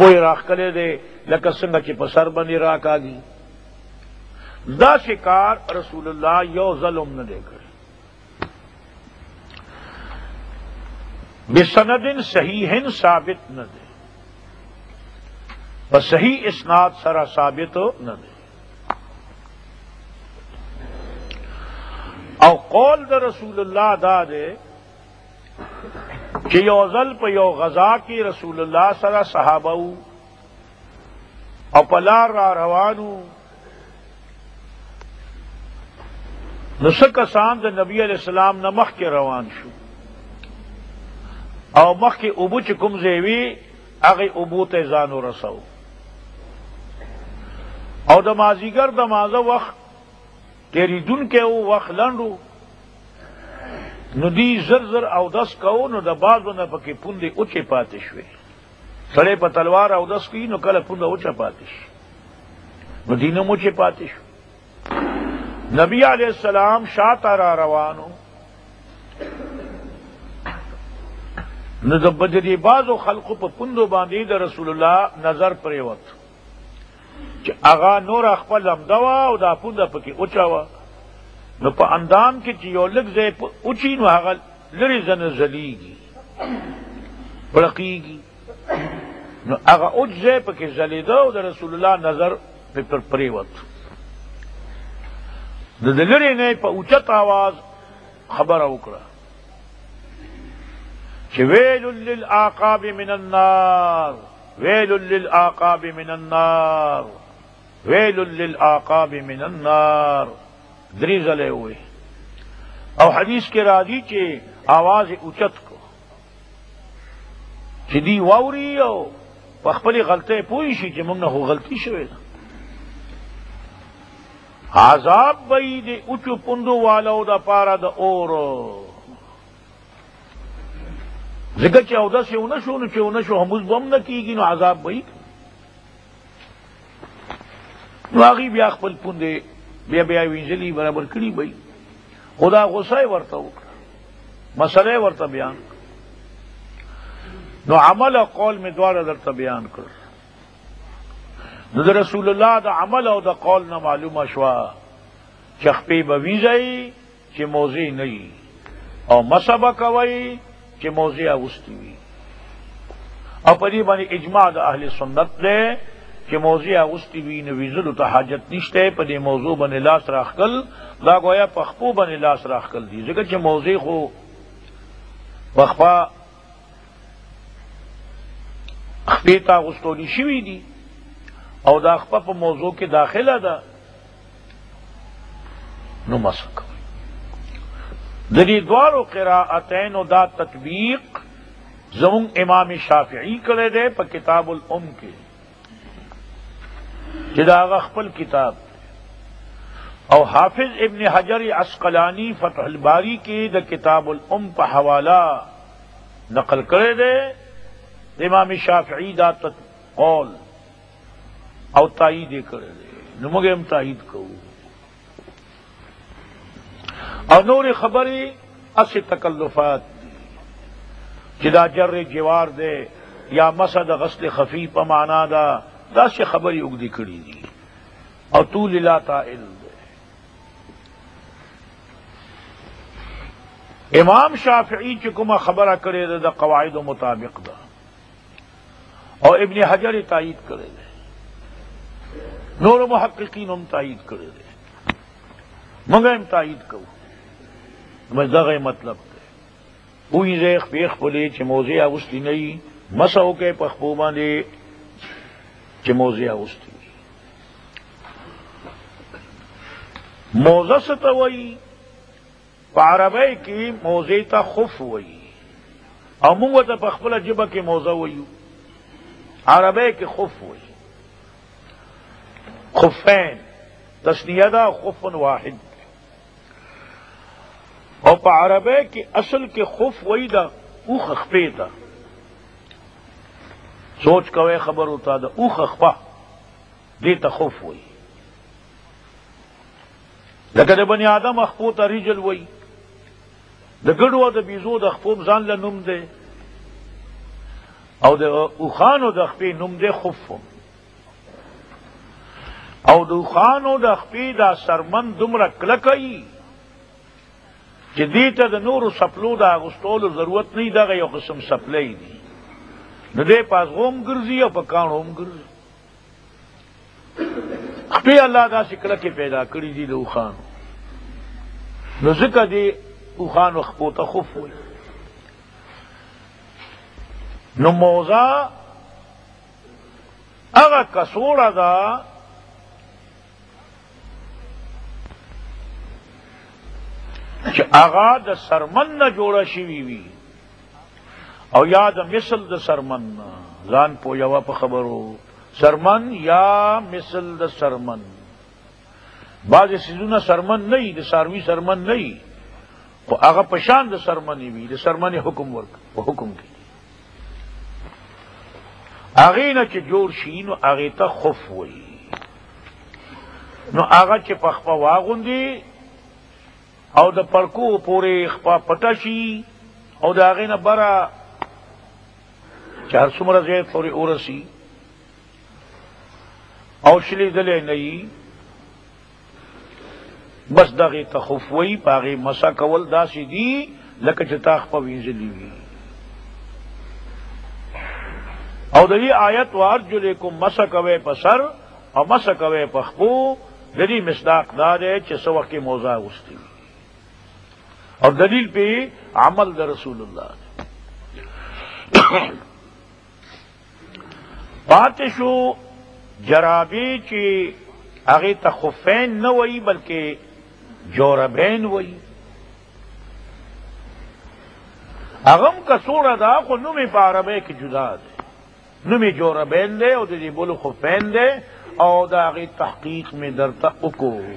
پوی راخکلے دے لکه څنګه چې په سر باندې راکاږي. دا شکار رسول اللہ یو ظلم نہ دے کر بسند صحیح ثابت نہ دے، بس صحیح اسناد سرا ثابت نہ دے. او قول دا رسول اللہ دا دے کہ یو ظل پہ یو غزا کی رسول اللہ سرا صحابہ او پلار را روانو نسکسان دا نبی علیہ السلام نہ مخ کے روان شو او مخ کے ابو چکم زیوی اغی ابو تیزانو رسو او دا مازیگر دا مازا وقت تیری دن کے او وقت لنڈو نو دی زر زر او دس کهو نو دا بازو نا پکی پوندی اچے پاتے شوے سڑے پا تلوار او دس کی نو کل پوندا اچا پاتے شو نو دینم اچے پاتے شو. نبی علیہ السلام شاہ را روانو نو دا بدری بازو خلقو پا پوندو باندی دا رسول اللہ نظر پریوت چی اغا نور اخپل امدوا او دا پوندا پکی اچاوا نو پا اندام کی چی یو لگ زی اچی نو اغا لری زن زلیگی برقیگی نو اغا اچ زی پکی زلیدو دا رسول اللہ نظر پر پریوت دا لری نئی پا اچت آواز خبر اوکرا چی ویل للآقاب من النار ویل للآقاب من النار ویل للآقاب من النار دری زلے ہوئے. او حدیث کے راضی چے آواز اچت کو چی دی واوری او پخپلی غلطے پوئی شی چی منگنا ہو غلطی شوے دا عذاب بئی دے اچو پندو والاو دا پارا دا اورو ذکر چی او دا سے اونشو نو چی اونشو ہموز بم نکی گی نو عذاب بئی نو آغی بیا خپل پندے بیا بیا وینجلی برابر کړي بئی خدا غصہ ورته وکړه مسئلے ورته بیان نو عمل او قول میں دوارا درته بیان کړ. نو د رسول الله د عمل او د قول نه معلومه شوا چې خپې به ویځي چې موضوع نه وي او مسبه کوي چې موضوع اوستي وي او په دې باندې اجماع د اهل سنت ده کہ موضوع اغسطی وی نویزلو تا حاجت نشتے پا دی موضوع بن لاس راخکل دا گویا پخپو بن لاس راخکل دی ذکر چھ موضوع خو پخپا اخپیتا اغسطولی شوی دی او دا اخپا پا موضوع کے داخلہ دا نو مسک دلی دوارو قراءتین و دا تطبیق زمون امام شافعی کرے دے پا کتاب الام کے جدا خپل کتاب او حافظ ابن حجر عسقلانی فتح الباری کی دا کتاب الام پا حوالہ نقل کرے دے امام شافعی دا قول او تائید کرے دے نمگے ہم تائید کو اور نور خبری اس تکلفات جدا جر جوار دے یا مسد غسل خفی پا معنا دا دا سے خبری اگدی کڑی دی اور طول لا تائل دے. امام شافعی چکما خبرہ کرے دے دا قواعد و مطابق دا اور ابن حجر تائید کرے دے نور محققین ہم تائید کرے دے مگر ہم تائید کرو مزدغ مطلب دے اوئی زیخ پیخ پلے چھ موضع اوستی نہیں مسو کے پخپوبان دے چھ موضع اوستی موضع ستا وئی پعربے کی موضع تا خف وئی او منگو تا پخپل جبہ کے موضع وئی عربے کے خف وئی خفین تسنیدہ خف واحد اور پعربے کی اصل کے خف وئی دا اوخ اخپے دا سوچ کوئے خبر ہوتا دا اوخ اخپا دیتا خف وئی لکہ دا بنی آدم اخپو تا رجل وئی دا گڑو دا بیزو دا اخپو مزان لنم دے او د اوخانو د خپې نوم دی خف، او د اوخانو د خپې دا سرمن دومره کلکوي چې دې ته د نورو سپلو د اغوستولو ضرورت نه، دغه یو قسم سپلی دي، نو دی په ازغو هم ګرځي او په کاڼو هم ګرځي. خپې الله داسې کلکې پیدا کړي دي د اوخانو، نو ځکه دې اوخانو خپو ته خف وایي. نو موزه هغه کڅوړه ده چې هغه د سرمن نه جوړه شوي وي، او یا د مثل د سرمن نه. ځان پوهوه په خبرو، سرمن یا مثل د سرمن. بعضې څیزونه سرمن نه وي، د څاروي سرمن نه وي، خو هغه په شان د سرمنې وي، د سرمنې حکم ورک په حکم کې هغې نه چې جوړ شي نو هغې ته خف وایي. نو هغه چې په خپه واغوندي او د پړکو پورې خپه پټه شي او د هغې نه بره چې هر څومره ځای پورې ورسي او شلیدلی نه وي، بس دغې ته خف وایي. په هغې مسح کول داسې دي لکه چې تا خپه وینځلي وي. او د دې آیت وارجلکم مسح کوئ په سر او مسح کوئ په خپو، د دې مصداق دا دی چې څه وخت کې موزه اغوستې وي، اور دلیل پہ عمل د رسول اللہ. پاتې شو جرابې چې هغې ته خفین نه وایي بلکې جوربین وایي. هغه هم کڅوړه ده خو نوم یې په عربۍ کې جدا دی، نوم یې جوربین دی او د دې بلو خفین دی، او د هغې تحقیق مې درته وکړو.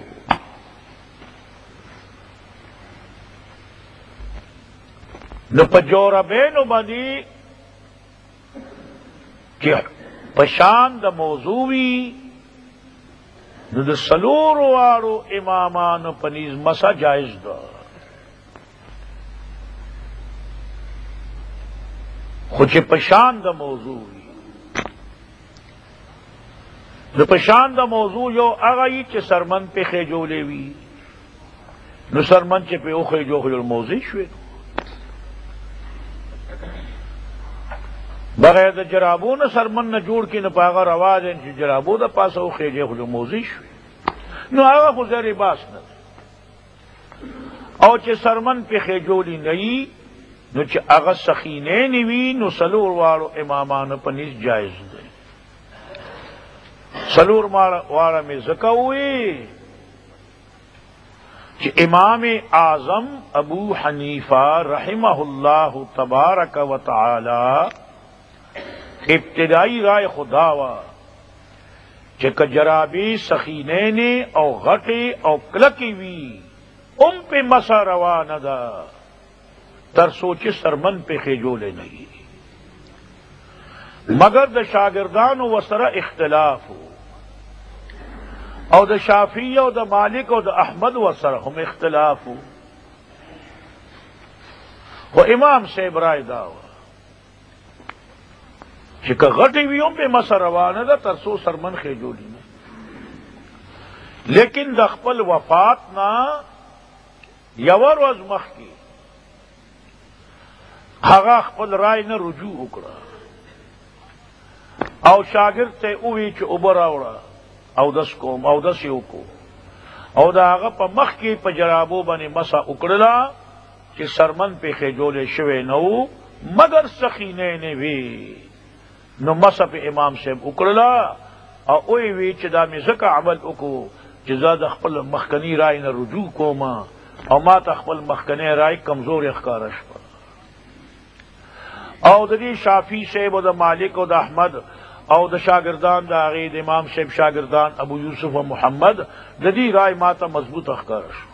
نو په جوربینو باندې چې په شان د موضوع وي، نو د څلورو واړو امامانو په نیز مسح جایز ده. خو چې په شان د موضوع وي، نو په شان د موضوع یو هغه وي چې سرمن پې خېجولې وي، نو سرمن چې پې وخېجو خو موضوع شوې، بغیر د جرابو نه سرمن نه جوړ کړي، نو په هغه روا دی چې جرابو د پاسه وخېجې خو موضوع شوې، نو هغه خو زر باس نه دی. او چې سرمن پې خېجولې نه وي، نو چې هغه سخینې نه وي، نو څلور واړو امامانو په نیز جایز دی. څلور واړه مې ځکه ووایي چې امام اعظم ابو حنیفه رحمه الله تبارک و تعالی ابتدائی رائے خدا وا چې کجرابی سخینین او غټی او کلکی وی ام پہ مسا روا نہ دا تر سوچ سرمن پہ خیجولے نہیں، مگر د شاگردان و سره اختلاف ہو، او د شافعی او د مالک او د احمد و سره هم اختلاف ہو. و امام صاحب رائے داوا چې که غټی وی هم پہ مسا روا نہ دا تر سو سرمن خیجولی نه، لیکن د خپل وفات نا یو ورځ مخکې هغه خپل رای نه رجوع وکړه او شاگرد ته ووی چې اوبه راوړه او دس کوم او دس یې وکړو، او د هغه په مخ کې په جرابو باندې مسح وکړله چې سرمن پې خېجولی شوی نه و مگر سخینې نه وي، نو مسح په امام صاحب وکړله او وی وی چې دا مې ځکه عمل وکړو چې زه د خپل مخکني رای نه رجوع کوم او ما ته خپل مخکنی رای کمزور ښکاره شوه. او د دې شافعي صاحب او د مالک او د احمد او د شاگردان د هغې د امام صاحب شاگردان ابو یوسف و محمد د دې رای ما ته مضبوطه ښکاره شوه.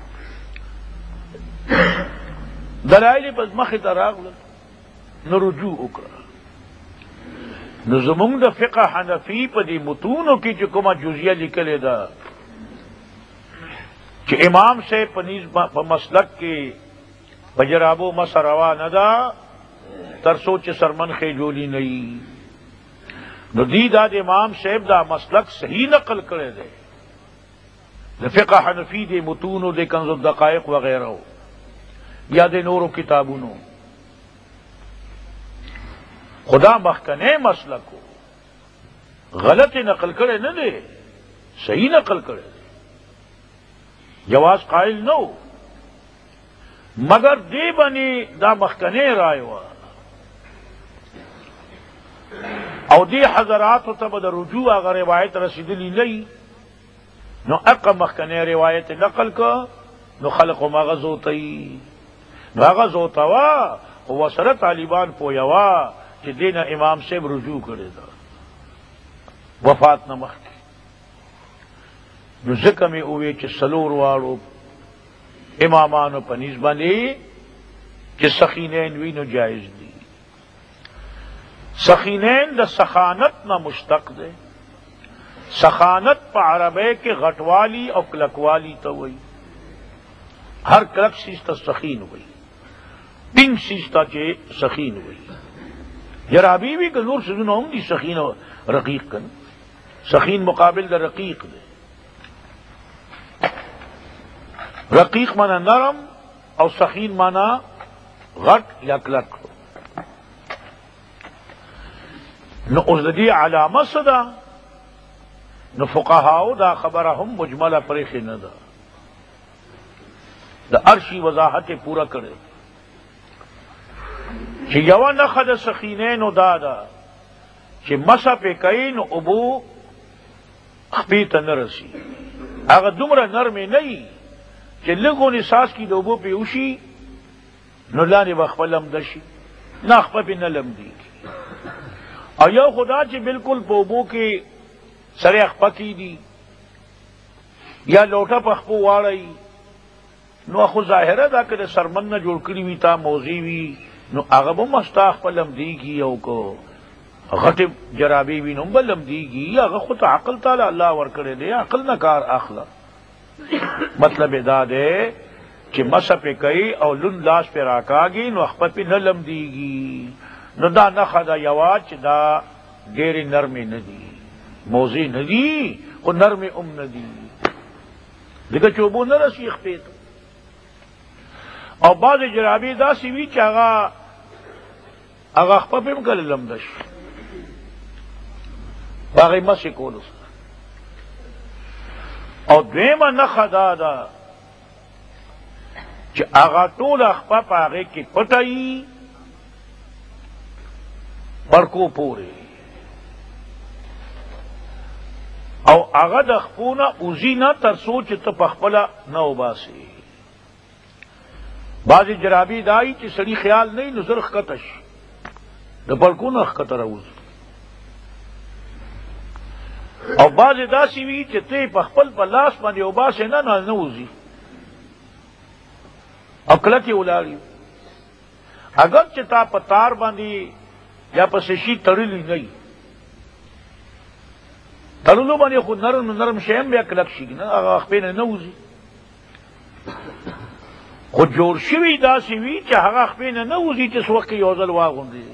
دلایل یې په مخې ته راغلل، نو رجوع وکړه. نو زمونږ د فقه حنفي په دې متونو کې چې کومه جزیه لیکلې ده چې امام صاحب په مسلک کې په جرابو مسح روا نه ده، ترسو چې سرمن خېجولی نئی نو دی دا د امام صاحب دا مسلک صحیح نقل کرے دے د فقہ حنفی دے متونو دے کنز الدقائق وغیرہ یا دے نورو کتابونو خدا مخکنے مسلک ہو غلط نقل کرے نہ دے صحیح نقل کرے دے جواز قائل نو مگر دے بنی دا مخکنے رائے وا او دی حضرات تب دا رجوع اگر روایت رسیدلی نہیں نو اقا مخکنے روایت نقل کا نو خلق و مغز ہوتای نو مغز ہوتاوا وسر طالبان پویوا کہ دینا امام سے رجوع کرے دا وفات نہ مخ نو ذکر میں اوے چھ سلور واڑو امامانو پنیز بندی چھ سخینین وی نو جائز دی سخینین دا سخانت نہ مشتق دے سخانت پا عربے کے غٹوالی اور کلکوالی تو وہی ہر کلک سیستا سخین ہوئی پنگ سیستا چے سخین ہوئی جرابی بھی کہ نور سزن ہوں دی سخین رقیق کن سخین مقابل دا رقیق دے رقیق مانا نرم اور سخین مانا غٹ یا کلک ہو نو اس دی علامہ صدا نو فقہاو دا خبر ہم مجملہ پریخ نہ دا عرشی وضاحت پورا کرے کہ یوا نخد سخینین و دادا کہ مسا پہ کئی نو ابو خپیتا نرسی اگر دمرا نرمی نہیں کہ لگو نساس کی دو ابو پہ اوشی نو لانی بخپلم دشی نا خپا پہ نلم دی اور یو خدا چی بالکل پوبو کے سر اخپا کی دی یا لوٹا پخپو واڑی نو اخو ظاہرہ دا کہ سرمن نہ جوڑ کری وی تا موزی وی نو اغبو مستاخ پا لم دی گی او کو غٹب جرابی وی نو بلم دی گی اغا خود عقل تعالی اللہ ورکڑے دے عقل نہ کار اخلا مطلب دا دے کہ مسا پہ کئی او لن لاس پہ راکاگی نو اخپا پہ نہ لم دی گی نو دا نخدا یواچ دا دیر نرمی ندی موزی ندی خو نرمی ندی دیکھا چوبو نہ رسی اخپیتا اور بعض جرابی دا سیوی چاگا اگا اخپا پیم کل لمدش باغی مسی کولو سا اور دویمہ نخدا دا چا اگا طول اخپا پاگی کی پتائی پرکو پورے او اگا دخپونا اوزی نا ترسو چتا پخپلا نو باسی بعضی جرابی دائی چی سڑی خیال نہیں نظر خطش دا پرکو نا خطر اوز او بعضی دا سیوی چی تی پخپل پلاس باندی او باسی نا نوزی اکلتی اولاری اگر چتا پتار باندی یا پسشی ترلی نہیں ترلو باندې خود نرم نرم شیم بیا کلک شي نه هغه خپل نه وځي خود جوړ شوی دا سی وی چې هغه خپل نه وځي چې څوک یو ځل واغوندي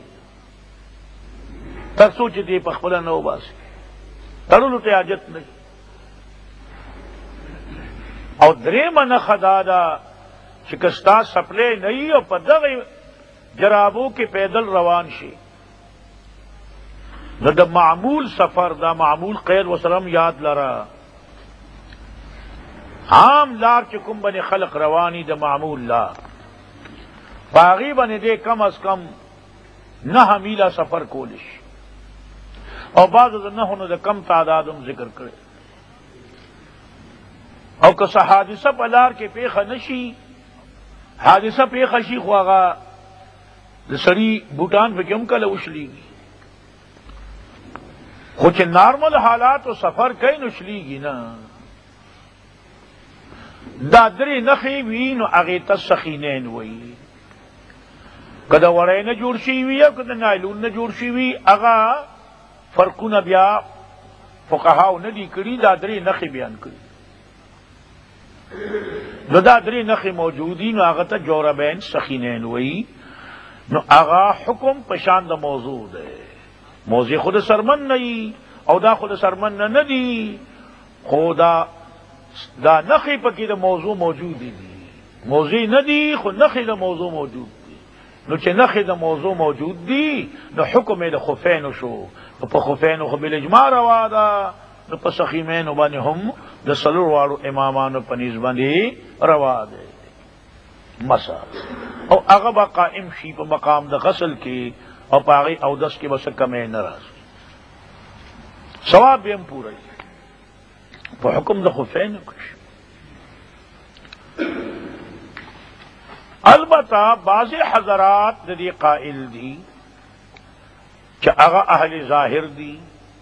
تر سوچ دی په خپل نه وباسي ترلو ته حاجت نه او درې من خدادا چې کستا سپلې نه او په دغه جرابو کې پیدل روان شي نو دا معمول سفر دا معمول قید وسلم یاد لرا عام لار چکم بن خلق روانی دا معمول لا باغی بن دے کم از کم 9 میلہ سفر کولش اور بعض نہ دا کم تعدادم ذکر کرے اور کس حادثہ پلار کے پیخ نشی حادثہ پیخ شی خواغا سری بوٹان پہ کم کل اچھلی گی کچھ نارمل حالات و سفر کئی نچلی گی نا دادری نخی وی نو اغیتا سخینین وی کدا وڑے نہ جوڑ شی وی یا کدا نائلون نہ جوڑ شی وی اغا فرقون بیا فقہاو ندی کری دادری نخی بیان کری نو دادری نخی موجودی نو اغتا جوربین سخینین وی نو آغا حکم پشان دا موضوع دے، موضوع خود سرمن نہیں او دا خود سرمن نہ ندی، خدا دا نخی پکی دا موضوع موجود دی، موضوع ندی خود نخی دا موضوع موجود دی، نو چه نخی دا موضوع موجود دی نو حکم دا خفین شو، نو پا خفین خو بالاجماع روا دا، نو پا سخیمین بانی هم دا سلور وارو امامان پنیز بانی روا دے مسا، او اغا با قائم شی پا مقام دا غسل کی او پا آغی او دس کی بس کمی نراز ثواب بھی ہم پورا ہی پا حکم دا خفین کش۔ البتہ بعض حضرات دی قائل دی کہ اغا اہل ظاہر دی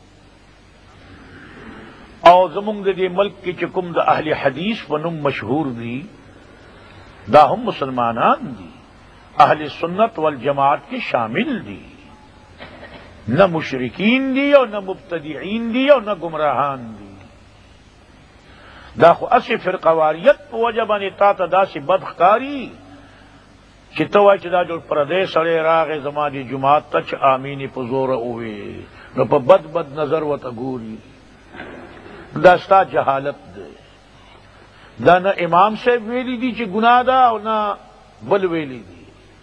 او زمونگ دی ملک کی چکم دا اہل حدیث ونم مشہور دی، دا ہم مسلمانان دی، اہل سنت والجماعت کے شامل دی، نہ مشرکین دی اور نہ مبتدعین دی اور نہ گمراہان دی، دا خو اسی فرقواریت پو وجبان تا دا سی بدخکاری چی توائی چی دا جو پردے سڑے راغ زمانی جماعت تچ آمینی پو زور اوے نو پا بد نظر و تگوری، دا ستا جہالت دے، دا نہ امام صاحب ویلی دی چی گناہ دا اور نہ بل ویلی دی۔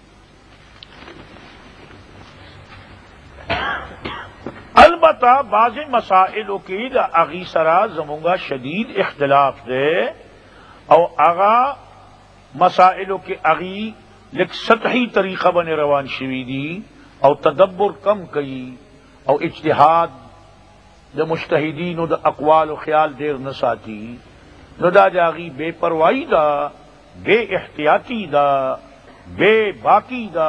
البتہ بعض مسائلوں کی دا اغی سرا زمونگا شدید اختلاف دے، او اغا مسائلوں کی اغی لیک سطحی طریقہ بن روان شوی دی، او تدبر کم کئی، او اجتہاد دا مجتہدین و دا اقوال و خیال دیر نساتی، نو دا جاغی بے پروائی دا، بے احتیاطی دا، بے باقی دا،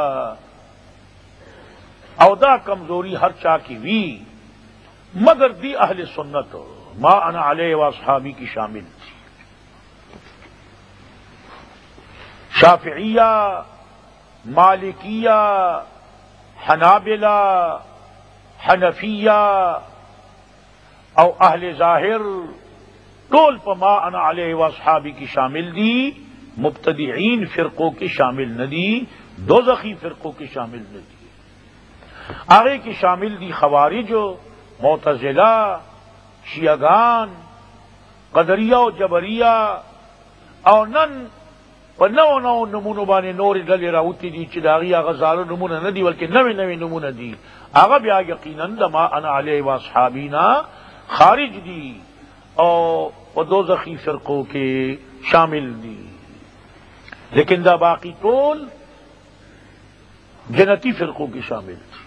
او دا کمزوری ہر چاہ کی وی، مگر دی اہل سنت ما انا علیہ واصحابی کی شامل تھی، شافعیہ، مالکیہ، حنابلہ، حنفیہ او اہل ظاہر طول پا ما انا علیہ واصحابی کی شامل دی، مبتدعین فرقوں کی شامل نہ دی، دوزخی فرقوں کی شامل نہ دی، آگے کی شامل دی خوارج، معتزلہ، شیعگان، قدریہ و جبریہ، او نن پا نو نمونو بانے نوری ڈلی راوتی دی چی داغی آغا زارو نمونہ ندی بلکہ نوی نمونہ دی، آغا بیا یقیناً دا ما انا علیہ واصحابینا خارج دی او دوزخی فرقوں کے شامل دی، لیکن دا باقی طول جنتی فرقوں کی شامل تھی،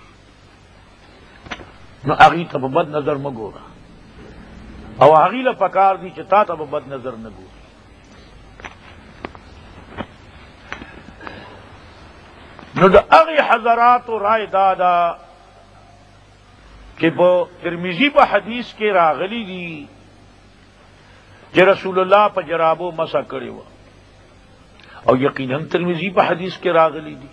نو اغی تب بد نظر مگورا، او اغی لپکار دی چتا تب بد نظر نگورا۔ نو دا اغی حضرات و رائے دادا کہ وہ ترمذی پا حدیث کے راغلی دی کہ رسول اللہ پا جرابو مسا کرے وا، اور یقیناً ترمذی پا حدیث کے راغلی دی،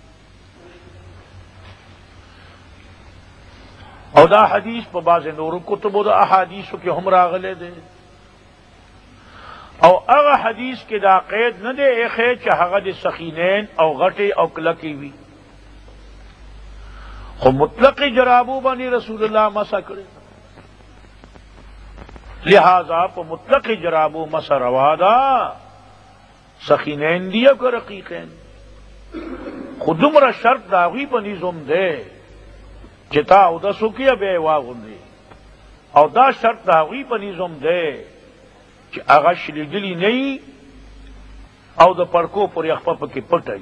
اور دا حدیث پا باز نور کتب دا احادیث کے ہم راغلے دے، او اغا حدیث کے دا قید نہ دے ایخے چاہغد سخینین او غٹے او کلکی وی، خو مطلق جرابو بانی رسول اللہ مسا کرے، لہذا پا مطلق جرابو مسا روادا سخینین دیا کو رقیقین، خودمرا شرط داغی پا نظم دے چتا او دا سکیا بے واغن دے، او دا شرط داغی پا نظم دے چی اغا شلیدلی نئی او دا پڑکو پر یخپا پکی پٹائی،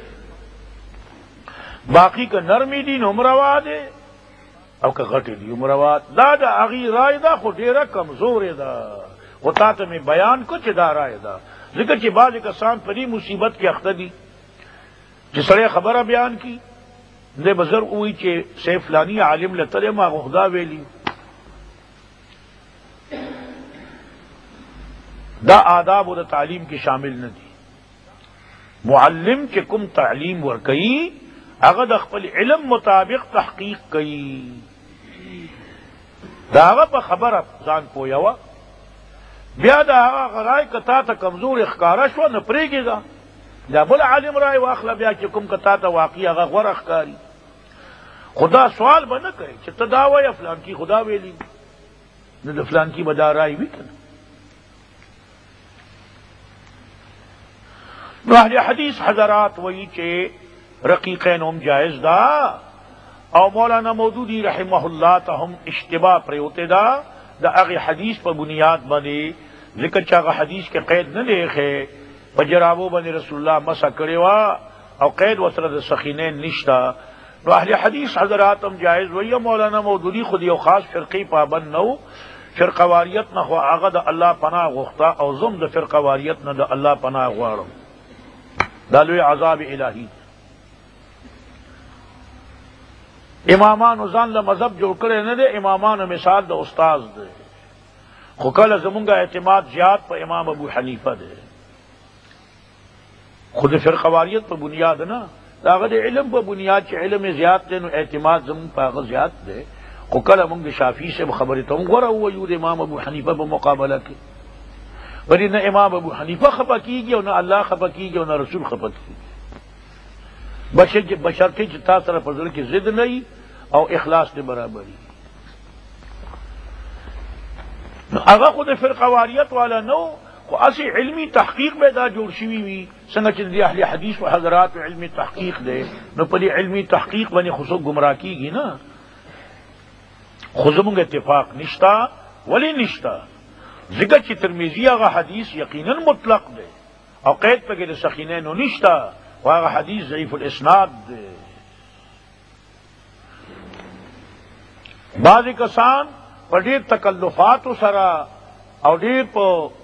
باقی کا نرمی دی نمروا دے او کا غٹی دی نمروا دا دا اغی رائے دا خود دیرہ کمزور دا، و تا تا میں بیان کو چی دا رائے دا، ذکر چی بعض کسان پری مصیبت کی اختہ دی چی سڑے خبرہ بیان کی دے بزر اوئی چی سیفلانی عالم لطلے ما غخدا ویلی، دا آداب و دا تعلیم کی شامل نہ دی، معلم کے کم تعلیم ورکئی اغد اخپل علم مطابق تحقیق کئی، دا آغا پا خبر زان پویاوا بیا دا آغا غرائے کتا تا کمزور اخکارا شوا نپرے گی گا، دا بل عالم رائے واخله بیا چې کوم کتا ته واقعي هغه غوره ښکاري. خدا سوال به نه کوي چې ته دا وایې فلان کی خدا ویلی نو د فلان کی به دا رائے وي که نه. نو اهل حدیث حضرات وایي چې رقیقین هم جائز دا او مولانا مودودی رحمه الله ته هم اشتباه پریوته دا د هغې حدیث په بنیاد باندې ذکر چې هغه حدیث کې قید نه لیکه په جرابو باندې رسول الله مسح کړې وه او قید ورسره د سخینین نشته. نو اهل حدیث حضرات هم جائز وایي. مولانا مودودی خود یو خاص فرقی پابند نه و، فرقواریت نه خو هغه د الله پناه غوښته او زم د فرقواریت نه د الله پناه غواړم. دا لوی عذاب الهی. امامانو ځان له مذهب جوړ کړی نه دی، امامانو مثال د استاز دی. خو کله زمونږ اعتماد زیات په امام ابو حنیفه دی، خود فرقواریت په بنیاد نه، دا هغه د علم په بنیاد چې علم زیات دی نو اعتماد زمونږ په هغه زیات دی. خو کله مونږ د شافعي صاحب خبرې ته هم غوره ووایو د امام ابو حنیفه په مقابله کې، ولی نه امام ابو حنیفه خفه کیږي او نه الله خفه کیږي او نه رسول خفه کیږي. بشرطې چې تا سره په زړه کې ضد نه وي او اخلاص دې برابري. هغه خو د فرقواریت والا نو، خو اسی علمی تحقیق به دا جوړ شوي وي څنګه چې د اهل حدیث و حضرات علمی تحقیق دی، نو په دې علمی تحقیق باندې خو څوک ګمراه کیږي نه. خو زمونږ اتفاق نشتا. ولی نشتا؟ ځکه چې ترمذی هغه حدیث یقینا مطلق دی او قید پکې د سخینینو نشتا، و هغه حدیث ضعیف الاسناد دی. بعضې کسان په ډېر تکلفاتو سره او ډېر په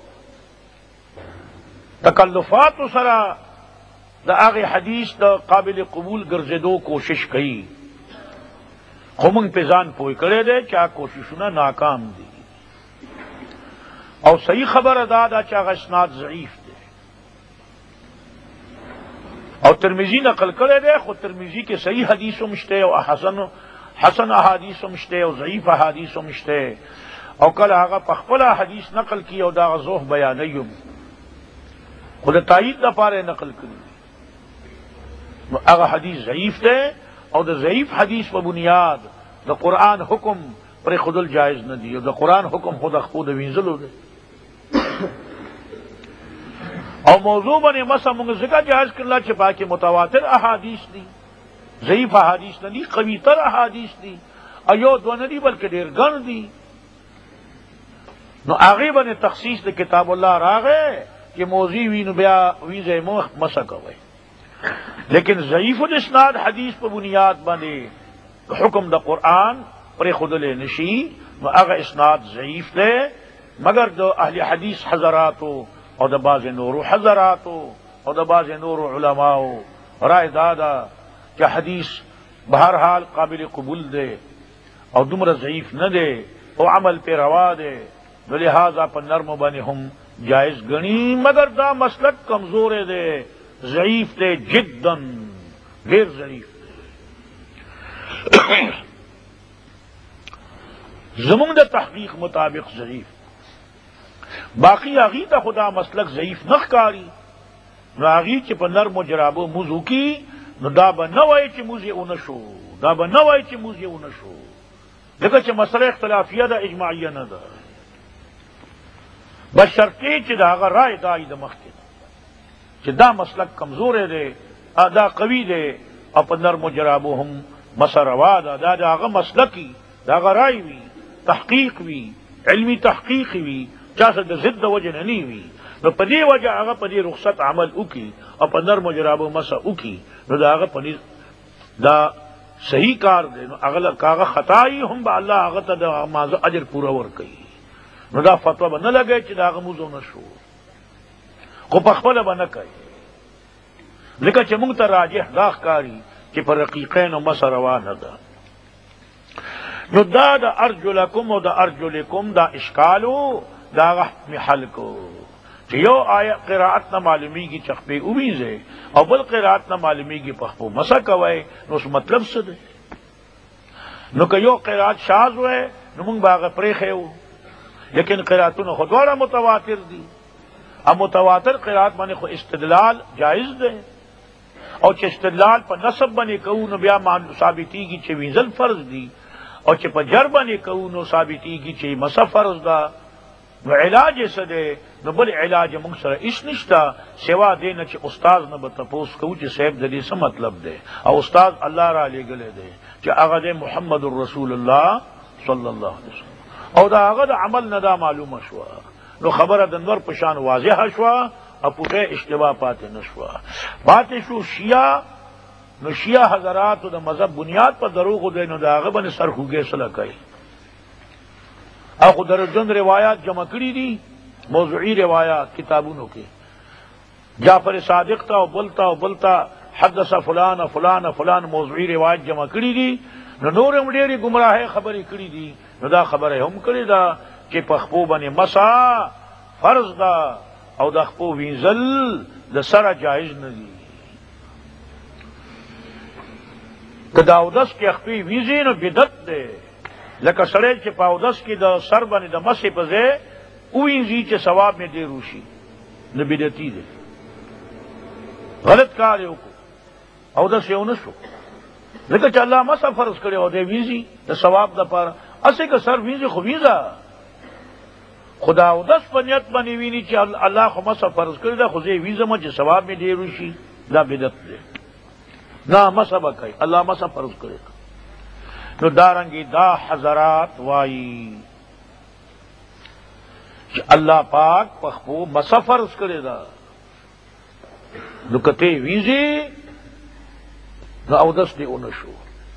تکلفاتو سره د هغې حدیث د قابل قبول ګرځېدو کوشش کوي، خو موږ پې ځان پوه کړی دی چې هغه کوششونه ناکام دي. او صحیح خبره دا ده چې هغه اسناد ضعیف دی او ترمذی نقل کړی دی، خو ترمذی کې صحیح حدیث هم شته او حسن احادیث هم شته او ضعیف احادیث هم شته، او کله هغه په خپل حدیث نقل کی او دا غزوه بیانوي خو د تایید لپاره نقل کړي، نو هغه حدیث ضعیف دی او د ضعیف حدیث په بنیاد د قرآن حکم پر خودل جائز نه دی او د قرآن حکم خود خود وینځلو دی. او موضوع باندې مسا موږ ځکه جائز کړل چې پاکي متواتر احادیث دي، ضعیف احادیث نه دي، قوي تر احادیث دي، ایو دو نه دي بلکې ډېر ګڼ دي. نو هغې باندې تخصیص د کتاب الله راغی کہ موضوع وی نو بیا ویزه مسا کوي. لیکن ضعیف الاسناد حدیث په بنیاد باندې حکم د قرآن پر خودلې نشي، نو هغه اسناد ضعیف دی، مگر د اهل حدیث حضراتو او د بعض نورو حضراتو او د بعض نورو علماو رائے دادا کہ حدیث بہرحال قابل قبول دے او دومره ضعیف نہ دے او عمل پہ روا دے، لہذا پر نرم باندې هم جائز گنی، مگر دا مسلک کمزور دے، ضعیف دے، جدن غیر ضعیف دے. زمونږ د تحقیق مطابق ضعیف، باقی هغې ته خدا مسلک ضعیف نه ښکاري، نو هغې چې په نرمو جرابو موضوع کی نو دا به نه وایي چې موږ یې ونه شو، دا به نه وایي چې موږ یې ونه شو، ځکه چې مسله اختلافیه ده، اجماعیه نه ده. بشرطې چې د هغه رای دا د مخکې چې دا مسلک کمزوری دی، دا قوي دی او په نرمو جرابو هم مسه روا ده، دا د هغه مسلکي د هغه رای وي، تحقیق وي، علمی تحقیق وي، چا سره د ضد د وجې نه نه وي، نو په دې وجه هغه په دې رخصت عمل وکړي او په نرمو جرابو مسه وکړي، نو د هغه په دا صحیح کار دی. نو هغه خطا یي هم به الله هغه ته د مازه اجر پوره ورکوي، نو دا فتوا به نه لګوي چې د هغه موضوع نه شو، خو په خپله به نه کوي، ځکه چې موږ ته راجح دا ښکاري چې په رقیقینو مسه روا نه ده. نو دا د ارجلکم او د ارجلکم دا اشکالو دا غحت حل کو چې یو آیه قرائت نه معلومیږي چې خپې ووینځئ او بل قرائت نه معلومیږي په خپو مسه کوئ، نو اوس مطلب څه دی؟ نو که یو قرائت شاذ وی نو موږ به هغه پرېښی وو، لیکن قرائتونه خو دواړه متواتر دي اب متواتر قرات باندې خو استدلال جائز ده، او چې استدلال په نسب باندې کوو نو بیا ثابتېږي چې وینځل فرض دي، او چې په جر باندې کوو نو ثابتېږي چې مسح فرض ده. نو علاج یې څه دی؟ نو بل علاج موږ سره هیڅ نشته سوا دې نه چې استاد نه به تپوس کوو چې صاحب د دې څه مطلب دی، او استاد الله را لېږلی دی چې هغه دی محمد رسول الله صلی الله علیه وسلم، او دا هغه د عمل نه دا معلومه شوه، نو خبره د نور په شان واضحه شوه، او پوټه اشتباه پاتې نه شوه. پاتې شو شیعه، نو شیعه حضراتو د مذهب بنیاد په دروغو دی، نو د هغه باندې سرخوږی سله کوي، او خو درجن روایات جمع کړي دي، موضوعی روایات کتابونو کې، جعفر صادق تا او بلتا حدث فلان فلان فلان موضوعی روایت جمع کړي دي، نو نور هم ډېرې گمراهۍ خبرې کړي دي. نو دا خبره هم کړې ده چې په خپو باندې مسح فرض ده، او د خپو وینځل د سره جایز نه دي. که د اودس کې خپې وینځي نو بدعت دی، لکه سړی چې په اودس کې د سر باندې د مسح په ځای ووینځي چې ثواب مې ډېر وشي، نو بدعتي دی، غلط کار یې وکړو، اودس یې ونه شو، ځکه چې الله مسح فرض کړی او دی وینځي د ثواب دپاره. هسې که سر وینځي خو وینځه، خدا اودس په نیت باندې ویني چې الله خو مسح فرض کړی ده، خو زه یې وینځم چې ثواب مې ډېر وشي، دا بدعت دی. نه مسح به کوي، الله مسح فرض کړی ده. نو دارنگی دا حضرات وائی کہ اللہ پاک پخپو مسح فرض کرے دا، نو کتے ویزی نو اودس دے اونشو،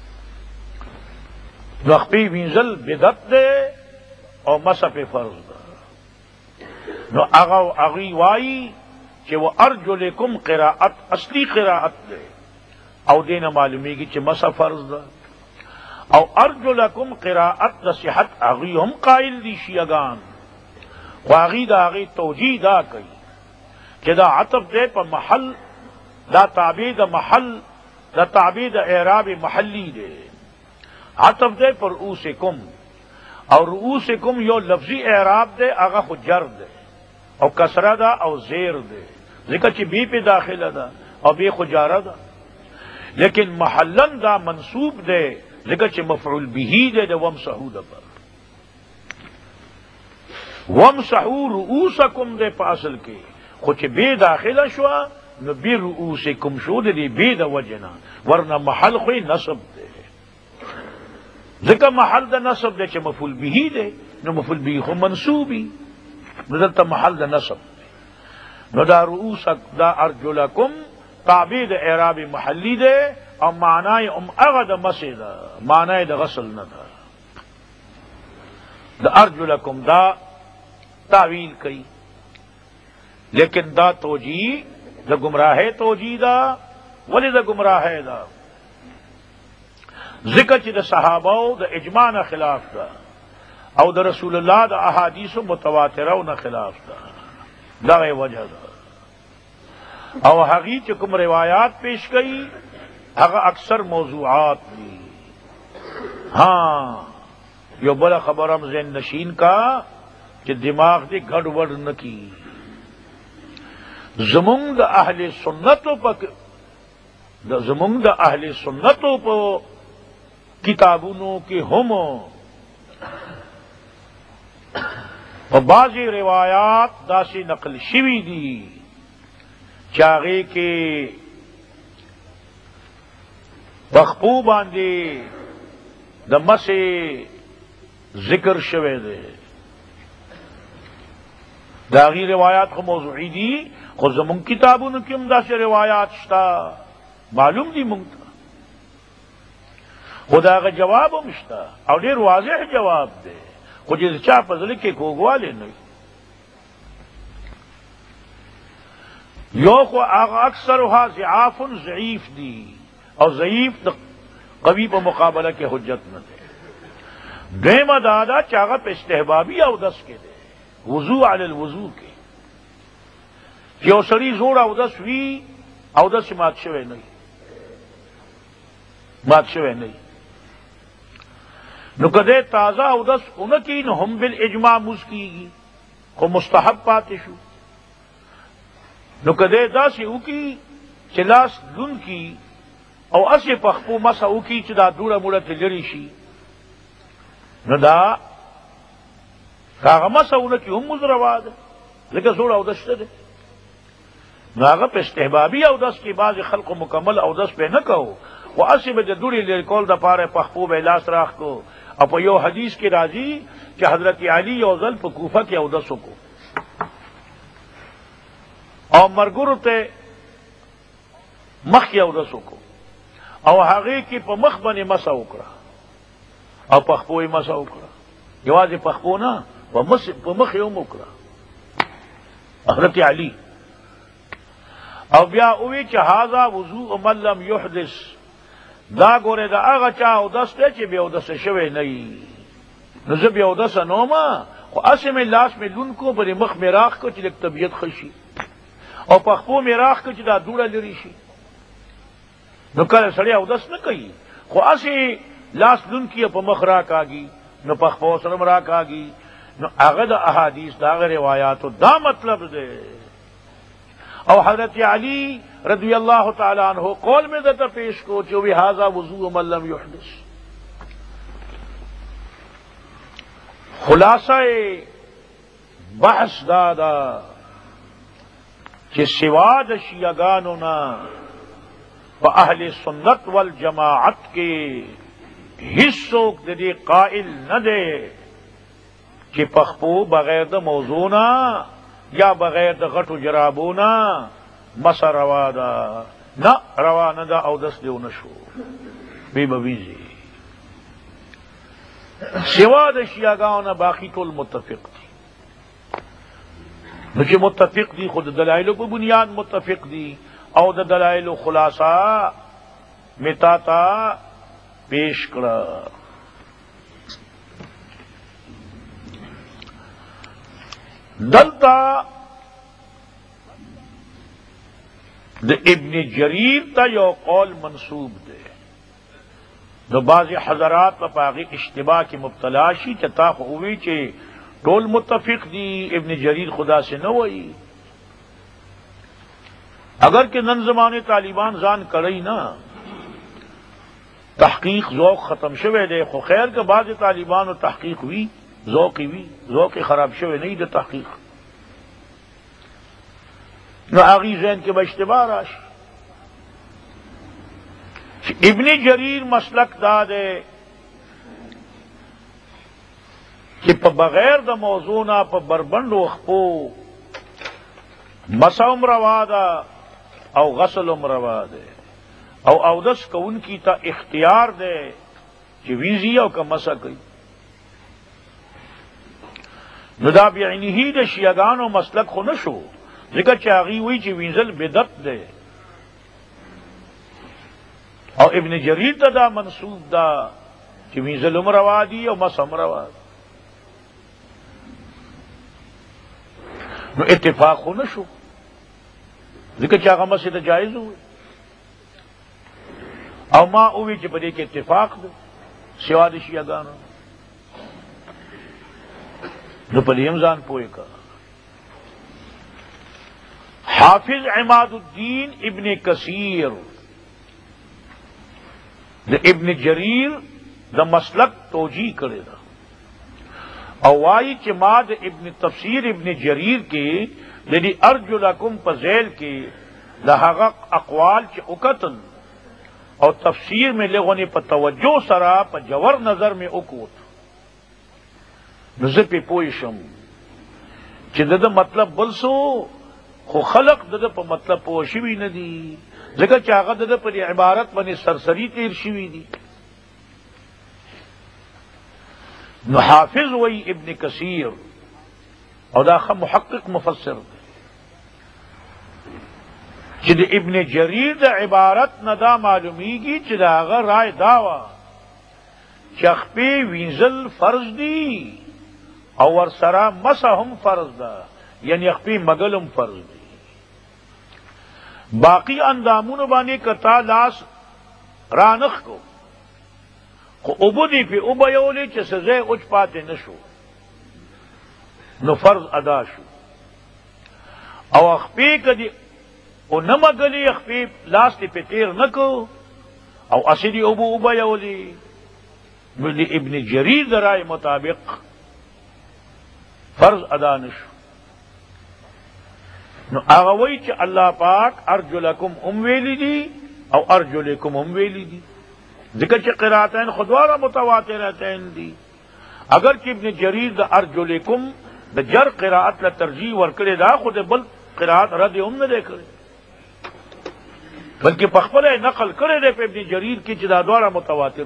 نو اخپی وینزل بدعت دے او مسح پہ فرض دا. نو اغی وائی کہ وہ ارجلکم قراءت اصلی قراءت دے، او دین معلومی کی کہ مسح فرض دا، او ارجلکم قراءت د صحت اغی هم قائل دی شیعگان، و اغی دا اغی توجیه دا کئی کہ دا عطف دے پا محل، دا تابع دا محل، دا تابع دا اعراب محلی دے، عطف دے پر رؤوسکم، او رؤوسکم یو لفظی اعراب دے اغا خود جر دے، او کسرہ دا او زیر دے، ذکر چی بی پہ داخلہ دا او بی خود جارہ دا، لیکن محلن دا منصوب دے ذکر چھ مفعول بہی دے دے ومسحو دا پر، ومسحو رؤوسکم دے پا اصل کے، خوچ بے داخلہ شوا نو بی رؤوسکم شو دے بے دا وجنا، ورنہ محل خوی نصب دے، ذکر محل دا نصب دے چھ مفعول بہی دے، نو مفعول بہی خو منصوبی، نو دلتا محل دا نصب دے، نو دا رؤوسک دا ارجلکم تابع دا اعراب محلی دے، او معنی اغا دا مسح دا، معنی دا غسل نہ دا. دا ارجلکم دا تعویل کئی، لیکن دا توجیہ دا گمراہ توجیہ دا، ولی دا گمراہ دا ذکر چی دا صحابہ دا اجماع نہ خلاف دا، او دا رسول اللہ دا احادیث متواترہ نہ خلاف دا، دا غی وجہ دا. او حقی چکم روایات پیش کئی اگر اکثر موضوعات دی. ہاں یو بلا خبر ہم ذہن نشین کا کہ دماغ دی گھڑ وڑ نکی، زمونگ دا اہل سنتوں پا زمونگ دا اہل سنتوں پا کتابونوں کے ہم و بعضی روایات دا سی نقل شوی دی چاغے کے بخپو باندے دا مسے ذکر شوے دے، داغی روایات کو موضوعی دی، خود زمون کتابوں نے کم دا سے روایات شتا معلوم دی منگتا، خدا کا جواب مشتا اور دیر واضح جواب دے، خود جیسے چاہ پزلے کے کوگوالے نہیں. یو کو اکثرها ضعاف ضعیف دی، اور ضعیف قوی پر مقابلہ کے حجت نہ دے. دویمہ دادا چاغہ پہ استحبابی اودس کے دے، وضو علی الوضو کے، یو سڑی زور اودس وی اودس مات شوے نہیں، نو کدے تازہ اودس انکی نو ہم بالاجماع مز کی گی، کو مستحب پاتے شو، نو کدے دا سی اوکی چلاس لون کی او اسی پخپو مسا اوکی چې دا دوړه موړه ته لري شي نو دا کاغه مساونه کی هم مزروا ده لکه زوړ او دشته ده نو هغه په استحبابي او داس کې بعض خلق مکمل او داس په نه کو او اسی به د دوړي لري کول د پاره پخپو به لاس راخ کو او په یو حدیث کې راځي چې حضرت علی او ذل په کوفه کې او دسو کو او مرګورو ته مخ یو دسو کو او هغه کې په مخ باندې مسا وکړه او په خپل مسا وکړه یوازې په خپل نه په مخ یو وکړه حضرت علی او بیا وی چې هاذا وضوء من لم يحدث دا ګوره دا هغه چا او دسته چې بیا ودسه شوی نه وي نو زه بیا ودسه نوما خو اسې مې لاس مې لون کو بلې مخ مې راخ کو چې لږ طبیعت خشي او په خپل مې راخ کو چې دا دوړه لري شي نو کله سړی اودس نه کوي خو اسی لاس لون کی په مخ را کاږي نو په خپل سره را کاږي نو هغه د احادیث دا روایتو دا مطلب ده او حضرت علی رضی اللہ تعالی عنہ قول میں دتا پیش کو جو بھی هذا وضوء من لم يحدث خلاصہ بحث دادا کہ سوا د شیعگانو نا و اہل سنت والجماعت کے حصوں دے قائل نہ دے کہ پخپو بغیر د موضوعنا یا بغیر د غټو جرابونا مس روا دا نہ روا نہ دا او دس دیو نشو بے بویزی سوا د شیعگانو باقی ټول متفق دی نو چې متفق دی خود دلائل په بنیاد متفق دی او د دلائل خلاصہ متا تا پیش کړه دلتا د ابن جریر تا یو قول منسوب دے دو بعض حضرات په هغه اشتباه کې مبتلا شي چې تا خو وی چې ټول متفق دی ابن جریر خدا سے نہ وئی اگر کہ نن زمانے طالبان ځان کړی نا تحقیق ذوق ختم شوه دے خو خیر کے بعض طالبانو تحقیق ہوئی ذوق ہوئی ذوق خراب شوه نہیں دے تحقیق نو آغی ذہن کے باشتباہ راش ابن جریر مسلک دا دے کہ پا بغیر دا موضوعنا پا بربند وخپو مسام روا دا او غسلم روا دے او اودس کو ان کی تا اختیار دے کہ ویزی او کا مسا کئی ندا بیعنی ہی دا شیعگان و مسلک خو نشو ذکر چاغی ہوئی چی وینزل بدت دے او ابن جریر تا دا منصوب دا چی وینزل روا دی او مسم روا دی نو اتفاق خو نشو ذکر چاغا مسجد جائز ہوئی او ما اوی چې په دې کې اتفاق ده سوا د شیعگانو نو په دې هم ځان پوهه کا حافظ عماد الدین ابن کثیر د ابن جریر د مسلک توجیه کړی دا او وايي چې ما د ابن تفسیر ابن جریر کې د دې ارجو لکم په ذیل کې د هغه اقوال چې وکتل اور تفسیر میں لوگوں نے پا توجہ سرا پا جور نظر میں اکوت نظر پہ پوشم چی دد مطلب بلسو خو خلق دد پا مطلب پوشوی ندی ذکر چاگا دد پا دی عبارت بنی سرسری تیر شوی دی نو حافظ وی ابن کثیر اور داخل محقق مفسر دی چې د ابن جریر د عبارت نه دا معلومیږي چې دا هغه رائے داوا چې خپې وینځل فرض دي او ورسره مسح هم فرض ده یعنی خپې مګلم فرض دي باقی اندامونو باندې کتا لاس رانخ کو خو عبودی پی عبیولی چې سزا اوچ پاتې نشو نو فرض ادا شو او خپې کدی او نمگلی اخفی لاستی پی تیر نکو او اصلی ابو یولی بلی ابن جریر درائے مطابق فرض ادا نشو نو آغوی چی اللہ پاک ارجلکم ویلی دی او ارجلکم ویلی دی ذکر چی قراتین خدوارا متواترتین دی اگر چی ابن جریر دا ارجلکم دا جر قرات لترجیح ورکلے دا خود بل قرات رد نہ دے کرے بلکہ پخپل نقل کرے دے پہ ابن جریر کی چدا دوارا متواتر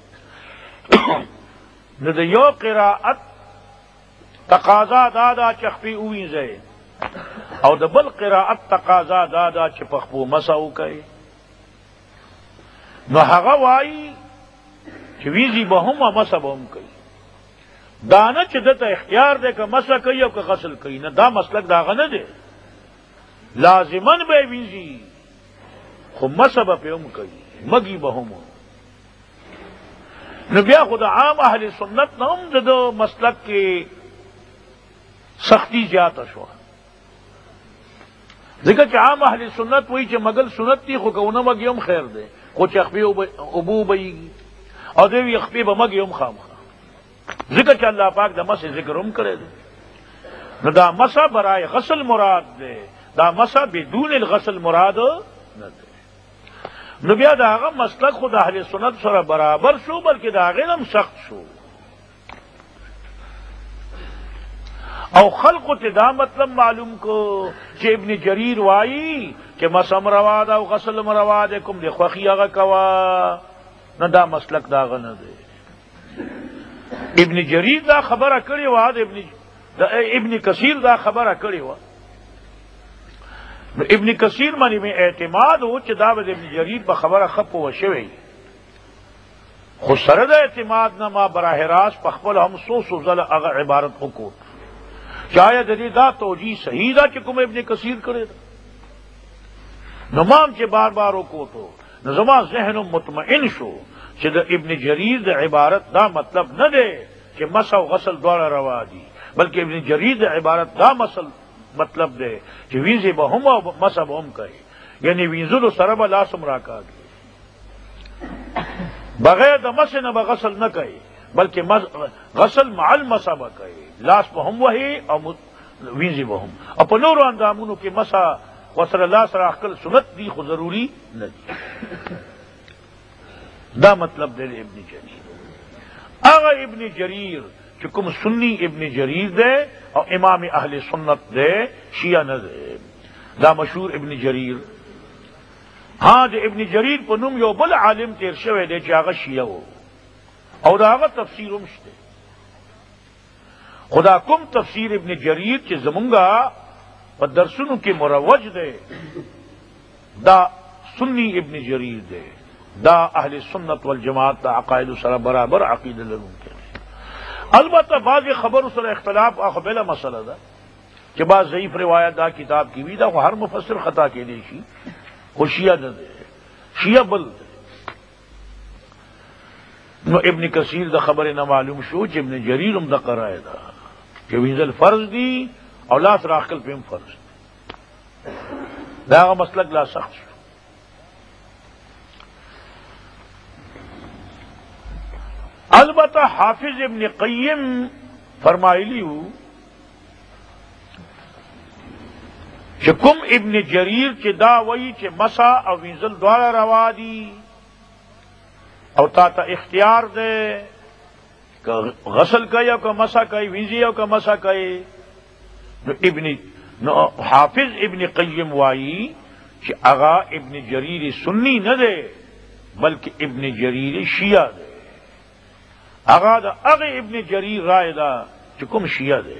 نہ دا یو قرات تقاضا دادا چخفی اوی زے او دا بل قرات تقاضا دادا چ پخپو مساو کئے نو هغه وائی چې ویزی به هم مسا به هم کوي دانه چې دته اختیار دی که مسا کوي او که غسل کوي نه دا مسلک داغه نه دی لازمن به ویزی خو مسا به په هم کوي مګي به هم نو بیا خود عام اهل سنت نه هم د مسلک کې سختی زیاته شو ځکه چې عام اهل سنت وایي چې مګل سنت دی خو کونه مګي هم خیر دی خو چې اخفی ابو بیگی او دوی اخفی با مگی ام خام ذکر چې اللہ پاک دا مسا ذکر ام کرے دے نو دا مسا برائے غسل مراد دے دا مسا بدون الغسل مراد نہ دے نو بیا دا آغا مسلک خود اہل سنت سره برابر شو بلکہ دا آغا نم سخت شو او خلق تے دا مطلب معلوم کو کہ ابن جریر وائی کہ مسم رواد او غسل مرواد کم دے خوخی اغا کوا نہ دا مسلک دا غا نہ دے ابن جریر دا خبر کری واد ابن کثیر دا خبر کری واد ابن کثیر منی میں اعتماد ہو چھ داود ابن جریر با خبر خپ و شوی خود سرد اعتماد نہ ما براہ راست پخبل ہم سو زل اغا عبارت کو چاہے دلی دا توجیہ صحیح دا چکم ابن کثیر کرے دا نمام چے بار بار کو تو نظما ذہن مطمئن شو چے دا ابن جریر دا عبارت دا مطلب نہ دے کہ مسا و غسل دوارا روا دی بلکہ ابن جریر دا عبارت دا مطلب دے کہ ویزی بہم و مسا بہم کہے یعنی ویزل و سرب لاسم راکا گئے بغیر دا مسا نہ بغسل نہ کہے بلکہ غسل مع المسا کہے لاس بہم وہی اور ویزی بہم اپنور اندامونو کے مسا وصل اللہ سر عقل سنت دی خود ضروری نہیں دا مطلب دے ابن جریر آغا ابن جریر چکم سنی ابن جریر دے اور امام اہل سنت دے شیعہ نہ دے دا مشہور ابن جریر ہاں دے ابن جریر پنم یو بل عالم تیر شوے دے چاغا شیعہ ہو اور دا آغا تفسیر امشتے خدا کم تفسیر ابن جریر چے زمنگا و درسنوں کی مروج دے دا سنی ابن جریر دے دا اہل سنت والجماعت دا عقائد سر برابر عقید لنوں کے البتہ بعض خبر سر اختلاف آخبیلہ مسئلہ دا کہ بعض ضعیف روایت دا کتاب کی بھی دا وہ ہر مفسر خطا کے لئے وہ شیعہ نہ دے شیعہ بل دے نو ابن کثیر دا خبر نہ معلوم شو کہ ابن جریر دا قرائے دا کہ ویزل فرض دی اور لا سراخل پہ فرض دا مسلک لا سخت شو البتہ حافظ ابن قیم فرمائلی ہو کہ کم ابن جریر چے دا وئی چے مسا اور ویزل دوارا روا دی اور تا اختیار دے کہ غسل کئی او کا مسا کئی ویزی او کا مسا کئی حافظ ابن قیم وائی کہ اغا ابن جریر سنی نہ دے بلکہ ابن جریر شیعہ دے اغا دا اغی ابن جریر رائے دا چکم شیعہ دے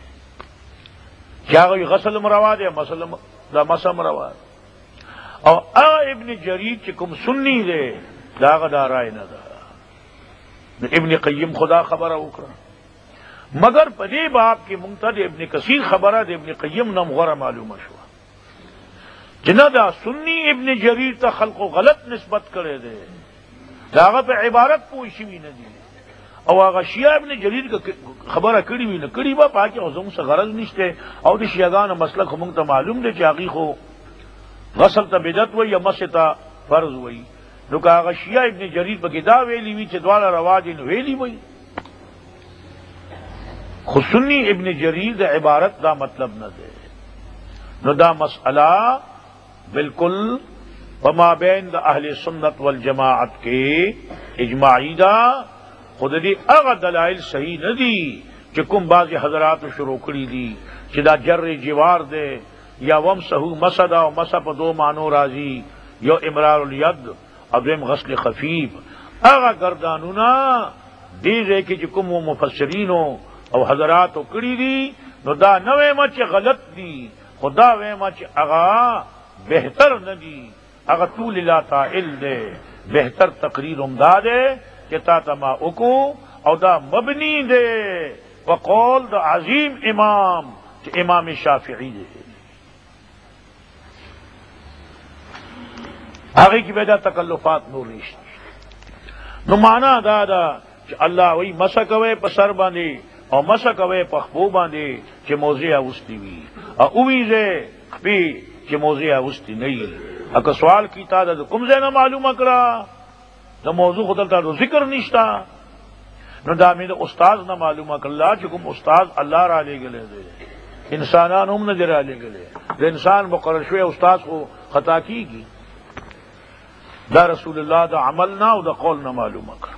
کیا غی غسل مرواد یا مسا مرواد اور اغا ابن جریر چکم سنی دے دا اغا دا رائے نہ دا ابن قیم خدا خبر اکرا مگر پدی باپ کی منتد ابن کثیر خبرہ دے ابن قیم نم غور معلوم شوا جنہ دا سنی ابن جریر تا خلق و غلط نسبت کرے دے داغا پہ عبارت پوشی بھی نہ دی او آغا شیعہ ابن جریر کا خبرہ کری بھی نہ کری با پاکی او زمون سے غرض نشتے او دی شیعگان مسلک ہمونگ تا معلوم دے چاقی خو غسل تا بدعت وی یا مس تا فرض وی. نو که هغه شیعه ابن جریر پکې دا ویلی وی چې دواړه روا دي نو ویلی وی. خو سنی ابن جریر دا عبارت دا مطلب نہ دے. نو دا مسئلہ بالکل وما بین دا اہل سنت والجماعت کے اجماعی دا خود دی اغا دلائل صحیح نہ دی کہ کم بعض حضرات شروع کری دی کہ دا جر جوار دے یا ومسہو مسدا و مسا پا دو معنو رازی یا امرار الید ادویم غسل خفیف اغا گردانونا دیگے کہ کم و مفسرینو او حضراتو کری دی نو دا نوے مچ غلط دی خدا وے مچ اغا بہتر نہ دی اغا طول لا تائل دے بہتر تقریر امدا دے کہ تا تما اکو او دا مبنی دے وقول دا عظیم امام کہ امام شافعی دے. آگے کی وجہ تکلفات نور رشت نو مانا دادا کہ اللہ وی مسکوے پسر باندے او مسکوے پخبو باندے کہ موضع اوستی وی او اویزے خبی کہ موضع اوستی نہیں. اگر سوال کی تا دا کم سے نہ معلوم اکرا دا موضوع خودلتا دا ذکر نشتا نو دا میں دا استاذ نہ معلوم اکر اللہ چکم استاذ اللہ را لے گلے دے انسانان ہم نہ را لے گلے دا انسان مقرر شوئے استاذ کو خطا کی گی دا رسول اللہ دا عمل نہ او دا قول نہ معلوم اکر.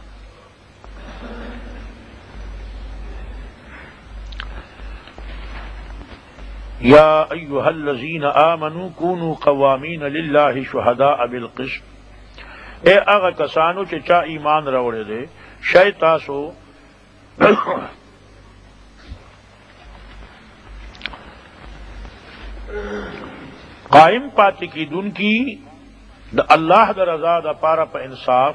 یا ایہا الذین آمنوا کونوا قوامین للہ شہداء بالقسط. اے اغا کسانو چے چا ایمان روڑے دے شای تاسو قائم پاتی کی دن کی دا اللہ دا رضا دا پارا پا انصاف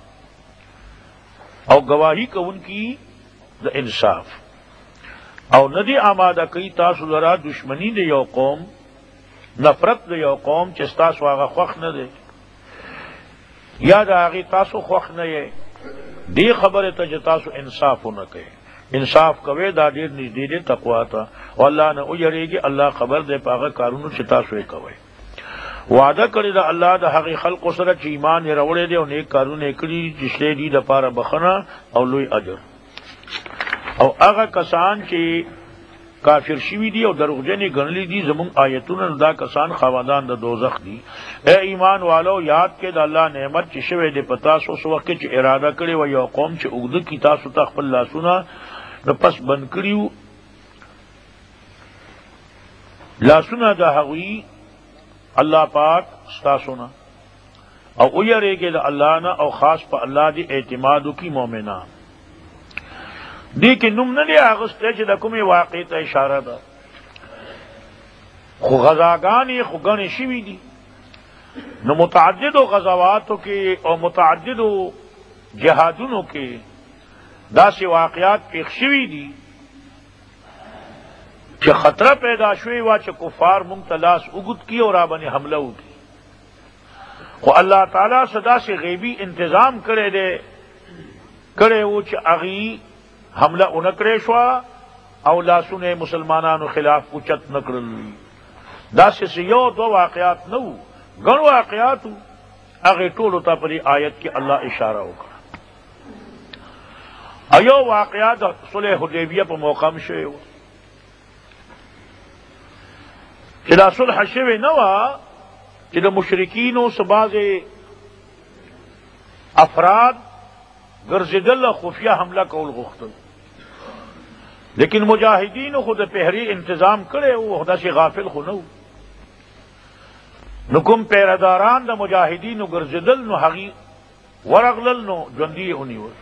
او گواہی کو ان کی دا انصاف او ندی آمادہ کئی تاسو لرا دشمنی دے یو قوم نفرت دے یو قوم چستاسو آغا خوخ نہ دے یا دا آغی تاسو خوخ نہ یہ دی خبر تا جتاسو انصاف نہ کہے انصاف کوے دا دیر نزدی دے تقوی تا واللہ نہ اجرے گی اللہ خبر دے پاغا کارونو چتاسو کوے. وعدہ کرے دا اللہ دا حقی خلق سره چی ایمان روڑے دے او نیک کارونه کړي جسلے دی دا پارا بخنا او لوی اجر. او هغه کسان چې کافر شوی دی او دروغجنی ګڼلی دي زمون آیتونه دا کسان خواندان د دوزخ دي. اے ایمان والو یاد کې د الله نعمت چې شوی دی پتا سو سو وخت چې اراده کړي و یو قوم چې وګد کی تاسو ته خپل لاسونه د پس بند کړیو لاسونه د هغوی اللہ پاک ستاسونا او اویرے گے دا اللہ نا او خاص پا اللہ دی اعتمادو کی مومنہ دی کہ نم نلی آغستے چی دا کمی واقعی تا اشارہ دا خو غزاگانی خو گنی شوی دی نو متعدد غزواتو کے او متعدد جہادونو کے دا سی واقعات پیخ شوی دی کہ خطرہ پیدا شوی وا چ کفار ممتلاس اگد کی اور آبنی حملہ کی خو اللہ تعالی صدا سے غیبی انتظام کرے دے کرے وہ چ اغی حملہ انکرے شوا او لاسن مسلمانانو خلاف اچت نکرل دا سے یو دو واقعات نو گن واقعات اغی ٹولو تا پری آیت کی اللہ اشارہ ہوگا. ایو واقعات صلح حدیبیہ پر موقع شوی ہوا کہ دا صلح شوی نوا کہ دا مشرکینو سباز افراد گرزدل خفیہ حملہ کول غختل لیکن مجاہدین خود پہری انتظام کرے وہ خدا سے غافل خو نو نکم پیرداران دا مجاہدین گرزدل نو حقی ورغلل نو جندی ہونی ور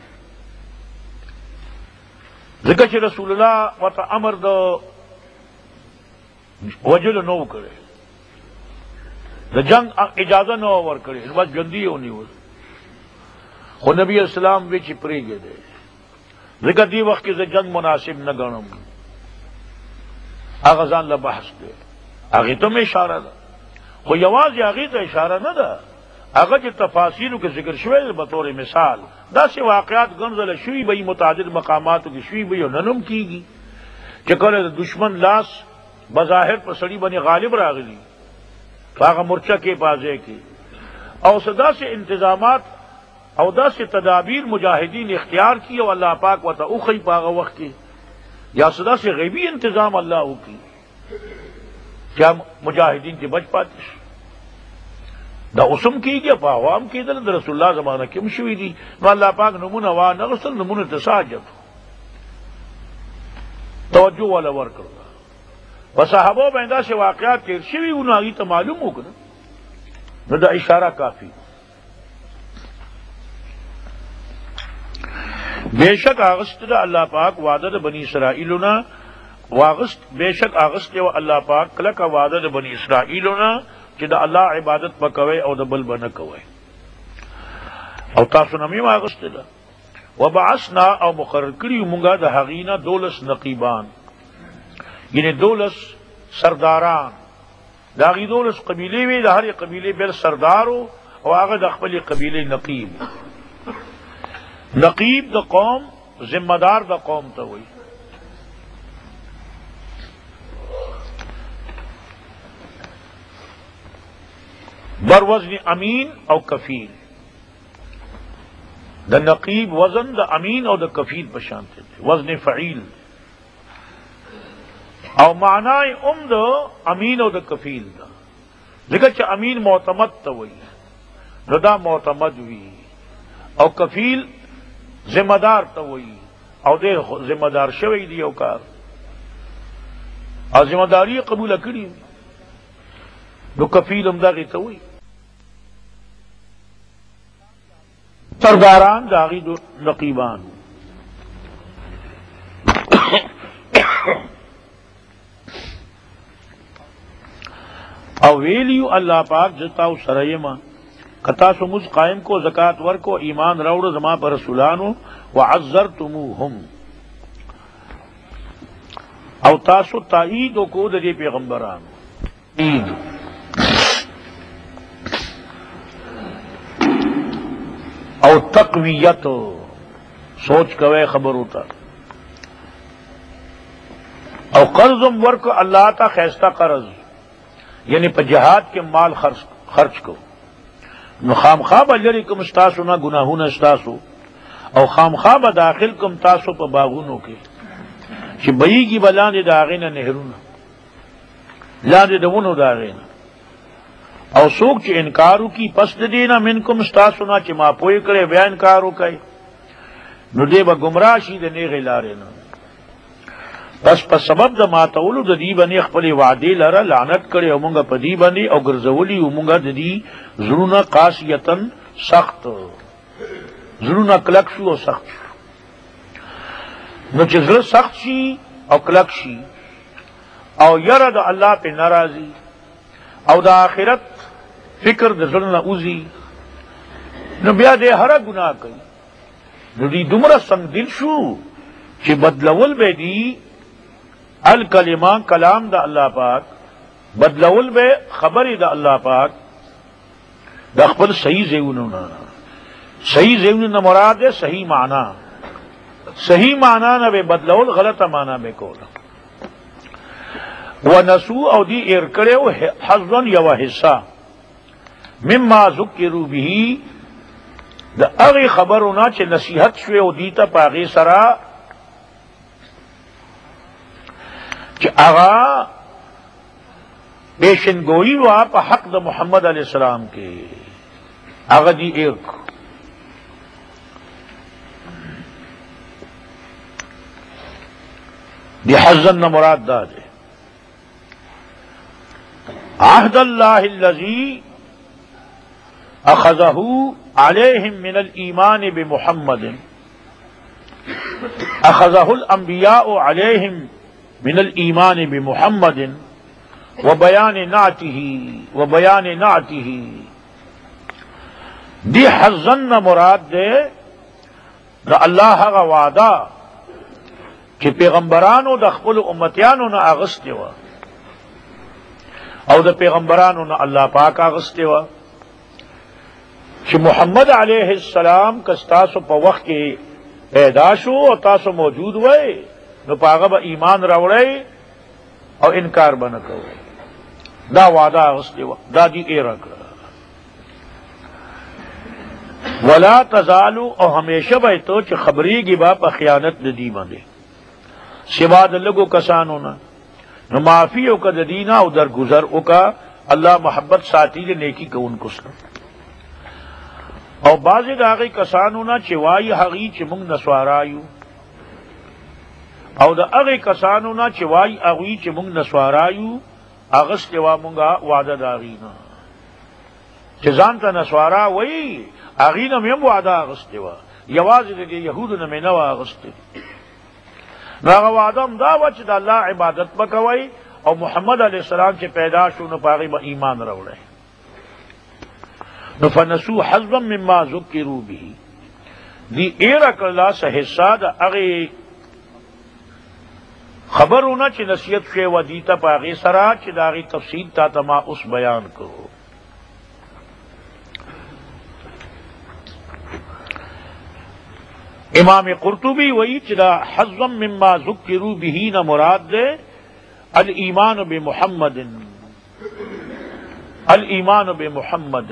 ذکر چھ رسول اللہ وطا امر دا وجل نو کرے دا جنگ اجازہ نو ور کرے بس جندی ہونی ور خو نبی اسلام وچ پری گئے دے ذکر دی وقت کی جنگ مناسب نہ گنم اغزان لبحث دے آگے تو میں اشارہ دا خو یواز آگے تو اشارہ نہ دا اگر جو تفاصیلوں کے ذکر شویل بطور مثال دا سے واقعات گنزل شوی بئی متعدد مقامات کی شوی بئی ننم کی گی چکر دشمن لاس بظاہر پر سڑی بنی غالب راغلی پاغ مرچہ کے بازے کی او صدا سے انتظامات او دا سے تدابیر مجاہدین اختیار کی اور اللہ پاک و تعوقی پاغ وقت کی یا صدا سے غیبی انتظام اللہ کی کیا مجاہدین کی بچ پاتی دا اسم کی گیا پا عوام کی دل رسول اللہ زمانہ کی مشوی دی نو اللہ پاک نمون وا نغسل نمون تساجد توجہ والا ور کرو وصحابوں میں دا سے واقعات تیر شوی انہوں آگی تو معلوم ہو گنا نو دا اشارہ کافی بے شک آغست دا اللہ پاک وعدہ دا بنی اسرائیلنا واغست بے شک آغست و اللہ پاک کلک وعدہ دا بنی اسرائیلنا کہ دا اللہ عبادت پکوے او دا بل بنکوے او تاسو نمیم آغست دا وبعثنا او مقرر کری منگا دا حغینا دولس نقیبان یعنی دولس سرداران دا غی دولس قبیلے وی دا ہر قبیلے بل سردارو او آغا دا خپل قبیلے نقیب نقیب دا قوم ذمہ دار دا قوم تا ہوئی بر وزن امین او کفیل دا نقیب وزن دا امین او دا کفیل پشانتے تھے وزن فعیل او معنی دا امین او دا کفیل دا ذکر چا امین معتمد تا ہوئی دا معتمد ہوئی او کفیل ذمہ دار تا ہوئی او دے ذمہ دار شوئی دی او کار او ذمہ داری قبول کری نو کفیل امداغی تا ہوئی سرداران داغی دو نقیبان او ویلیو اللہ پاک جتاو سرائیما کتا سمز قائم کو زکات ور کو ایمان روڑ زما پر رسولانو وعذرتموہم او تاسو تائید کو دے پیغمبرانو عید او تقویت سوچ کوے خبر ہوتا او قرضم ورک اللہ تا خیستہ قرض یعنی پہ جہاد کے مال خرچ کو نو خام خواب اجری کم استاسو نا گناہون استاسو او خام خواب داخل کم تاسو پہ باغونو کے چی بئی کی بلان داغینا نہرونا لان دونو داغینا او سوک چی انکارو کی پس دینا من کم استاسو نا چی ما پوئی کرے بیا انکارو کئی نو دے با گمراہ شی دے نیغی لارینا بس پس سبب دا ماتولو دا دی بنی اخپلی وعدی لرا لعنت کرے امونگا پا دی بنی او گرزولی امونگا دا دی ضرورنا قاسیتن سخت ضرورنا کلک شو او سخت شو نو چی ضرور سخت شی او کلک شی او یر دا اللہ پہ ناراضی او دا آخرت فکر دا ضرورنا اوزی نو بیا دے ہر گناہ کئی نو دی دمرا سنگ دل شو چی بدلول بے دی الکلمہ کلام دا اللہ پاک بدلول بے خبری دا اللہ پاک دا خبر صحیح زیونونا صحیح زیونونا مراد ہے صحیح صحیح معنی نہ بے بدلول غلط معنی بے کولا ونسو او دی ارکڑے حظن یو حصہ مما ذکروا بھی دا اغی خبرونا چے نصیحت شوے او دیتا پاغی سرا کہ آغا پیشن گوئی وا پا حق دا محمد علیہ السلام کے آغا دی ایک دی حزن نہ مراد دا دے عہد اللہ الذی اخذہ علیہم من الایمان بمحمد اخذہ الانبیاء علیہم من الایمان بمحمد وبیان نعتہ دی حزن مراد دے دا اللہ کا وعدہ کہ پیغمبرانو دا خپل امتیانو نا اغسطے وا او دا پیغمبرانو نا اللہ پاک اغسطے وا کہ محمد علیہ السلام کستاسو پا وقت کے پیدا شو اور تاسو موجود ہوئے نو پاغا با ایمان راوڑے اور انکار بنکو دا وعدہ اغسطی وقت دا دی ایرہ کرا ولا تزالو او ہمیشہ بیتو چھ خبری گی با پا خیانت دی مندے سوا دلگو کسانو نا نو معافی او کا دینا او در گزر او کا اللہ محبت ساتھی دے نیکی کو ان کسلو او بازی دا آغی کسانو نا چوائی حقی چھ منگ نسوارایو او دا اغی کسانو نا چوائی اغوی چھ منگ نسوارایو اغسط وا منگا وعدہ دا آغینا چزان تا نسوارا وی آغینا میم وعدہ اغسط وا یوازی دے یہود نمینو اغسط ناغا وعدم دا وچ دا اللہ عبادت بکوئی او محمد علیہ السلام چھ پیدا شو نو پاغی با ایمان روڑے نو فنسو حظبا مما ذکروا به دی ایرک اللہ سا حصہ دا اغی خبر ہونا چھ نصیحت شے و دیتا پاغی سرا چھ داغی تفصیل تا تما اس بیان کرو امام قرطبی وہی چلا حظا مما ذکروا به نہ مراد دے الایمان بمحمد الایمان بمحمد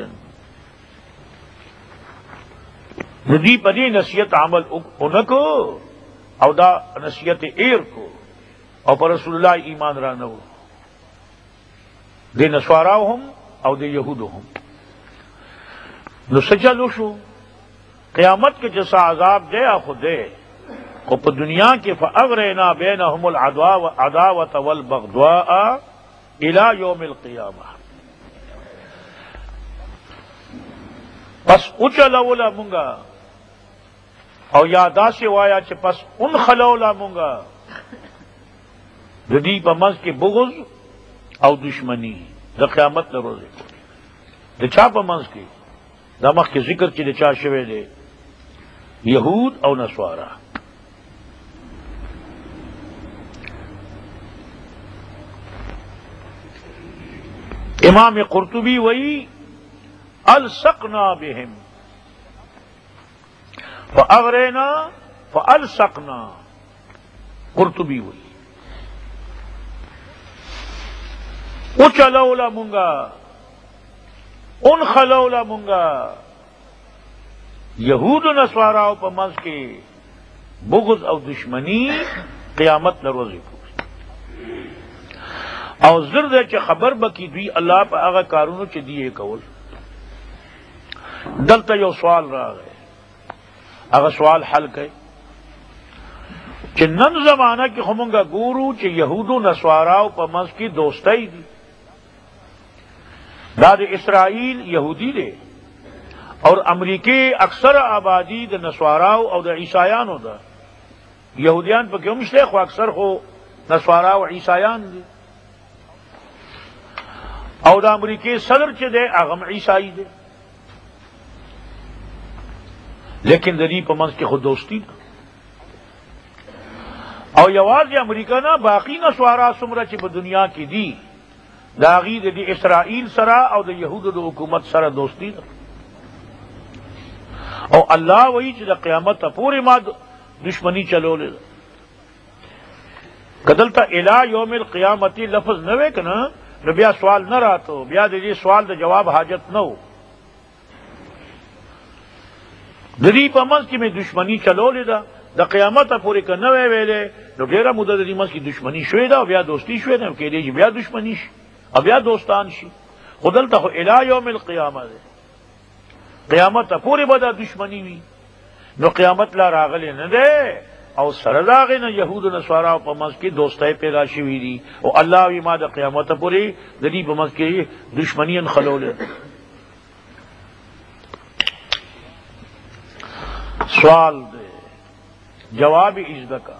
ندی پدی نصیحت عمل انکو او دا نصیحت ایر کو او پر رسول اللہ ایمان رانو دے نسواراہم او دے یہودہم نو سچلو شو قیامت کے جیسا عذاب دے خود دے کو پا دنیا کے فاغرینا بینہم العداوۃ والبغضاء الی یوم القیامہ پس اچلولا منگا او یادا سے وایا چھ پس ان خلولا منگا ردی پا منز کے بغض او دشمنی دا قیامت دا روزے کو دا چا پا منز کے دا مخ کے ذکر چی دا چا شوے دے یہود او نسوارا امام قرطبی وئی السقنا بہم فاغرینا فالسقنا قرطبی وئی اچلولا منگا ان خلولا منگا یہود و نسواراو پا منز کے بغض او دشمنی قیامت نروزی کو او زرد چھ خبر بکی دوی اللہ پا اغا کارونو چھ دیئے کول دلتا یو سوال را گئے اغا سوال حل کئے چھ نن زمانہ کی خمونگا گورو چھ یہود و نسواراو پا منز کی دوستائی دی داد اسرائیل یہودی دے اور امریکی اکثر آبادی دا نسواراو او دا عیسائیانو دا یہودیان پا کیوں مشلے خو اکثر خو نسواراو عیسائیان دی او دا امریکی صدر چھ دے اغم عیسائی دے لیکن دری پا منز کی خود دوستی دا او یواز امریکہ نا باقی نسوارا سمرا چھ پا دنیا کی دی دا غید دی اسرائیل سرا او دا یہود دا حکومت سرا دوستی دا او اللہ وہی چھ دا قیامت پوری ما دشمنی چلو لے کدلتا الہ یوم القیامتی لفظ نوے کنا نو بیا سوال نہ راتو بیا دی سوال دا جواب حاجت نو دری پا منز کی میں دشمنی چلو لے دا قیامت پوری کا نوے ویلے نو ڈیرا مدد دری منز کی دشمنی شوئے دا بیا دوستی شوئے دا کہ دی بیا دشمنی شی اب بیا دوستان شی خودلتا خو الہ یوم القیامت دے قیامت پوری بدا دشمنی وی نو قیامت لا راغلے نہ دے او سرداغی نہ یہود نسوارا پا منز کی دوستائی پیدا شوی دی او اللہ وی ما دا قیامت پوری دری پا منز کی دشمنین خلولے سوال دے جواب عزدکا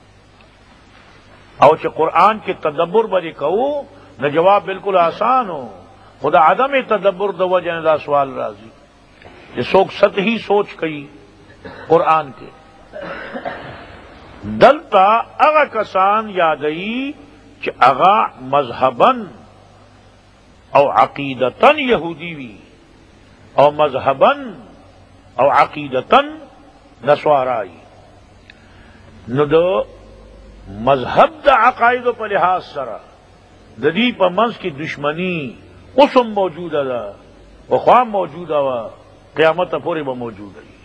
او چھ قرآن کے تدبر بری کہو نہ جواب بالکل آسان ہو خدا عدم تدبر دو وجہ دا سوال راضی یہ سوک سطحی سوچ کئی قرآن کے دلتا اغا کسان یادئی چھ اغا مذہباً او عقیدتاً یہودی وی او مذہباً او عقیدتاً نسوارائی نو دو مذہب دا عقائد پر لحاظ سرا ددی په منځ کې دشمنی اوسم موجوده ده پخوا موجوده وه قیامت پورې به موجوده وي.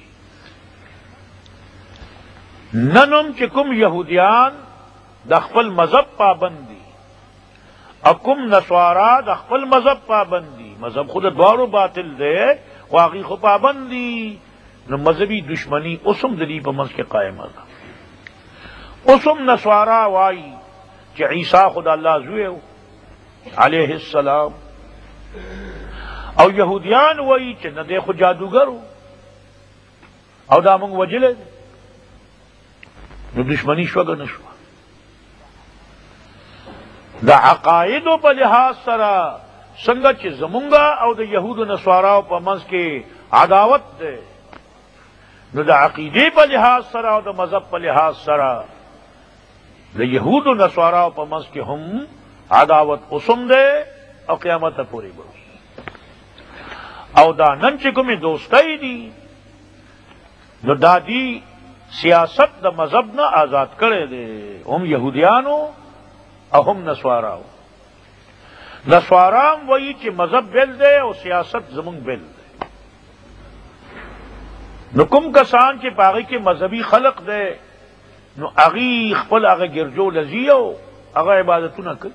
نن هم چې کوم یهودیان د خپل مذهب پابند دي او کوم نصارا د خپل مذهب پابند دي، مذهب خود دواړو باطل دی خو هغوی خو پابند دي، نو مذهبي دشمنی اوس هم د دې په منځ کې قایمه ده. اوس هم نصارا وایي چې عیسی خو د الله زوی و علیه السلام، او یهودیان وایي چې نه دی خو جادوګر و او دا موږ وجلی دی. نو دشمنی شوه که نه شوه؟ د عقایدو په لحاظ سره څنګه چې زمونږه او د یهودو نصاراو په منځ کې عداوت دی، نو د عقیدې په لحاظ سره او د مذهب په لحاظ سره د یهودو نصاراو په منځ کې هم عداوت اوسم دی او قیامت پورې به وي. او دا نن چې کومې دوستۍ دي نو دا دی سیاست د مذهب نه آزاد کړی دی، هم یهودیانو او هم نصاراو. نصارام وایي چې مذهب بیل دی او سیاست زمونږ بیل دی. نو کوم کسان چې په هغې کې مذهبي خلق دی نو هغې خپل هغه ګرجو لځي او هغه عبادتونه کوي،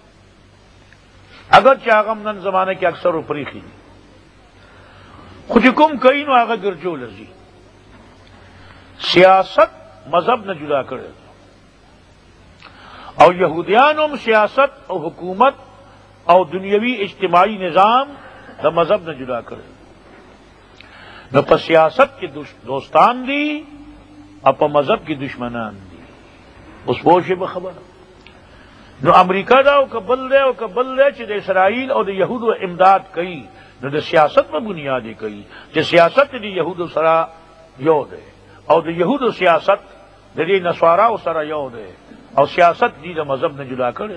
اگر چې هغه نن زمانه کې اکثر و پریخي دي، خو چې کوم کوي نو هغه ګرجو لځي. سیاست مذہب نے جدا کرے اور یہودیان هم سیاست اور حکومت اور دنیاوی اجتماعی نظام دا مذہب نے جدا کرے. نہ پا سیاست کی دوستان دی اور پا مذہب کی دشمنان دی. اس بوشے بخبر نو امریکہ دا او کبل دے چې د اسرائیل او د یهودو امداد کوي، نو د سیاست په بنیاد کوي چې سیاست د یهودو سره یو دی او د یهودو سیاست د دې نصاراو سره یو دی او سیاست دې د مذهب نه جدا کړی.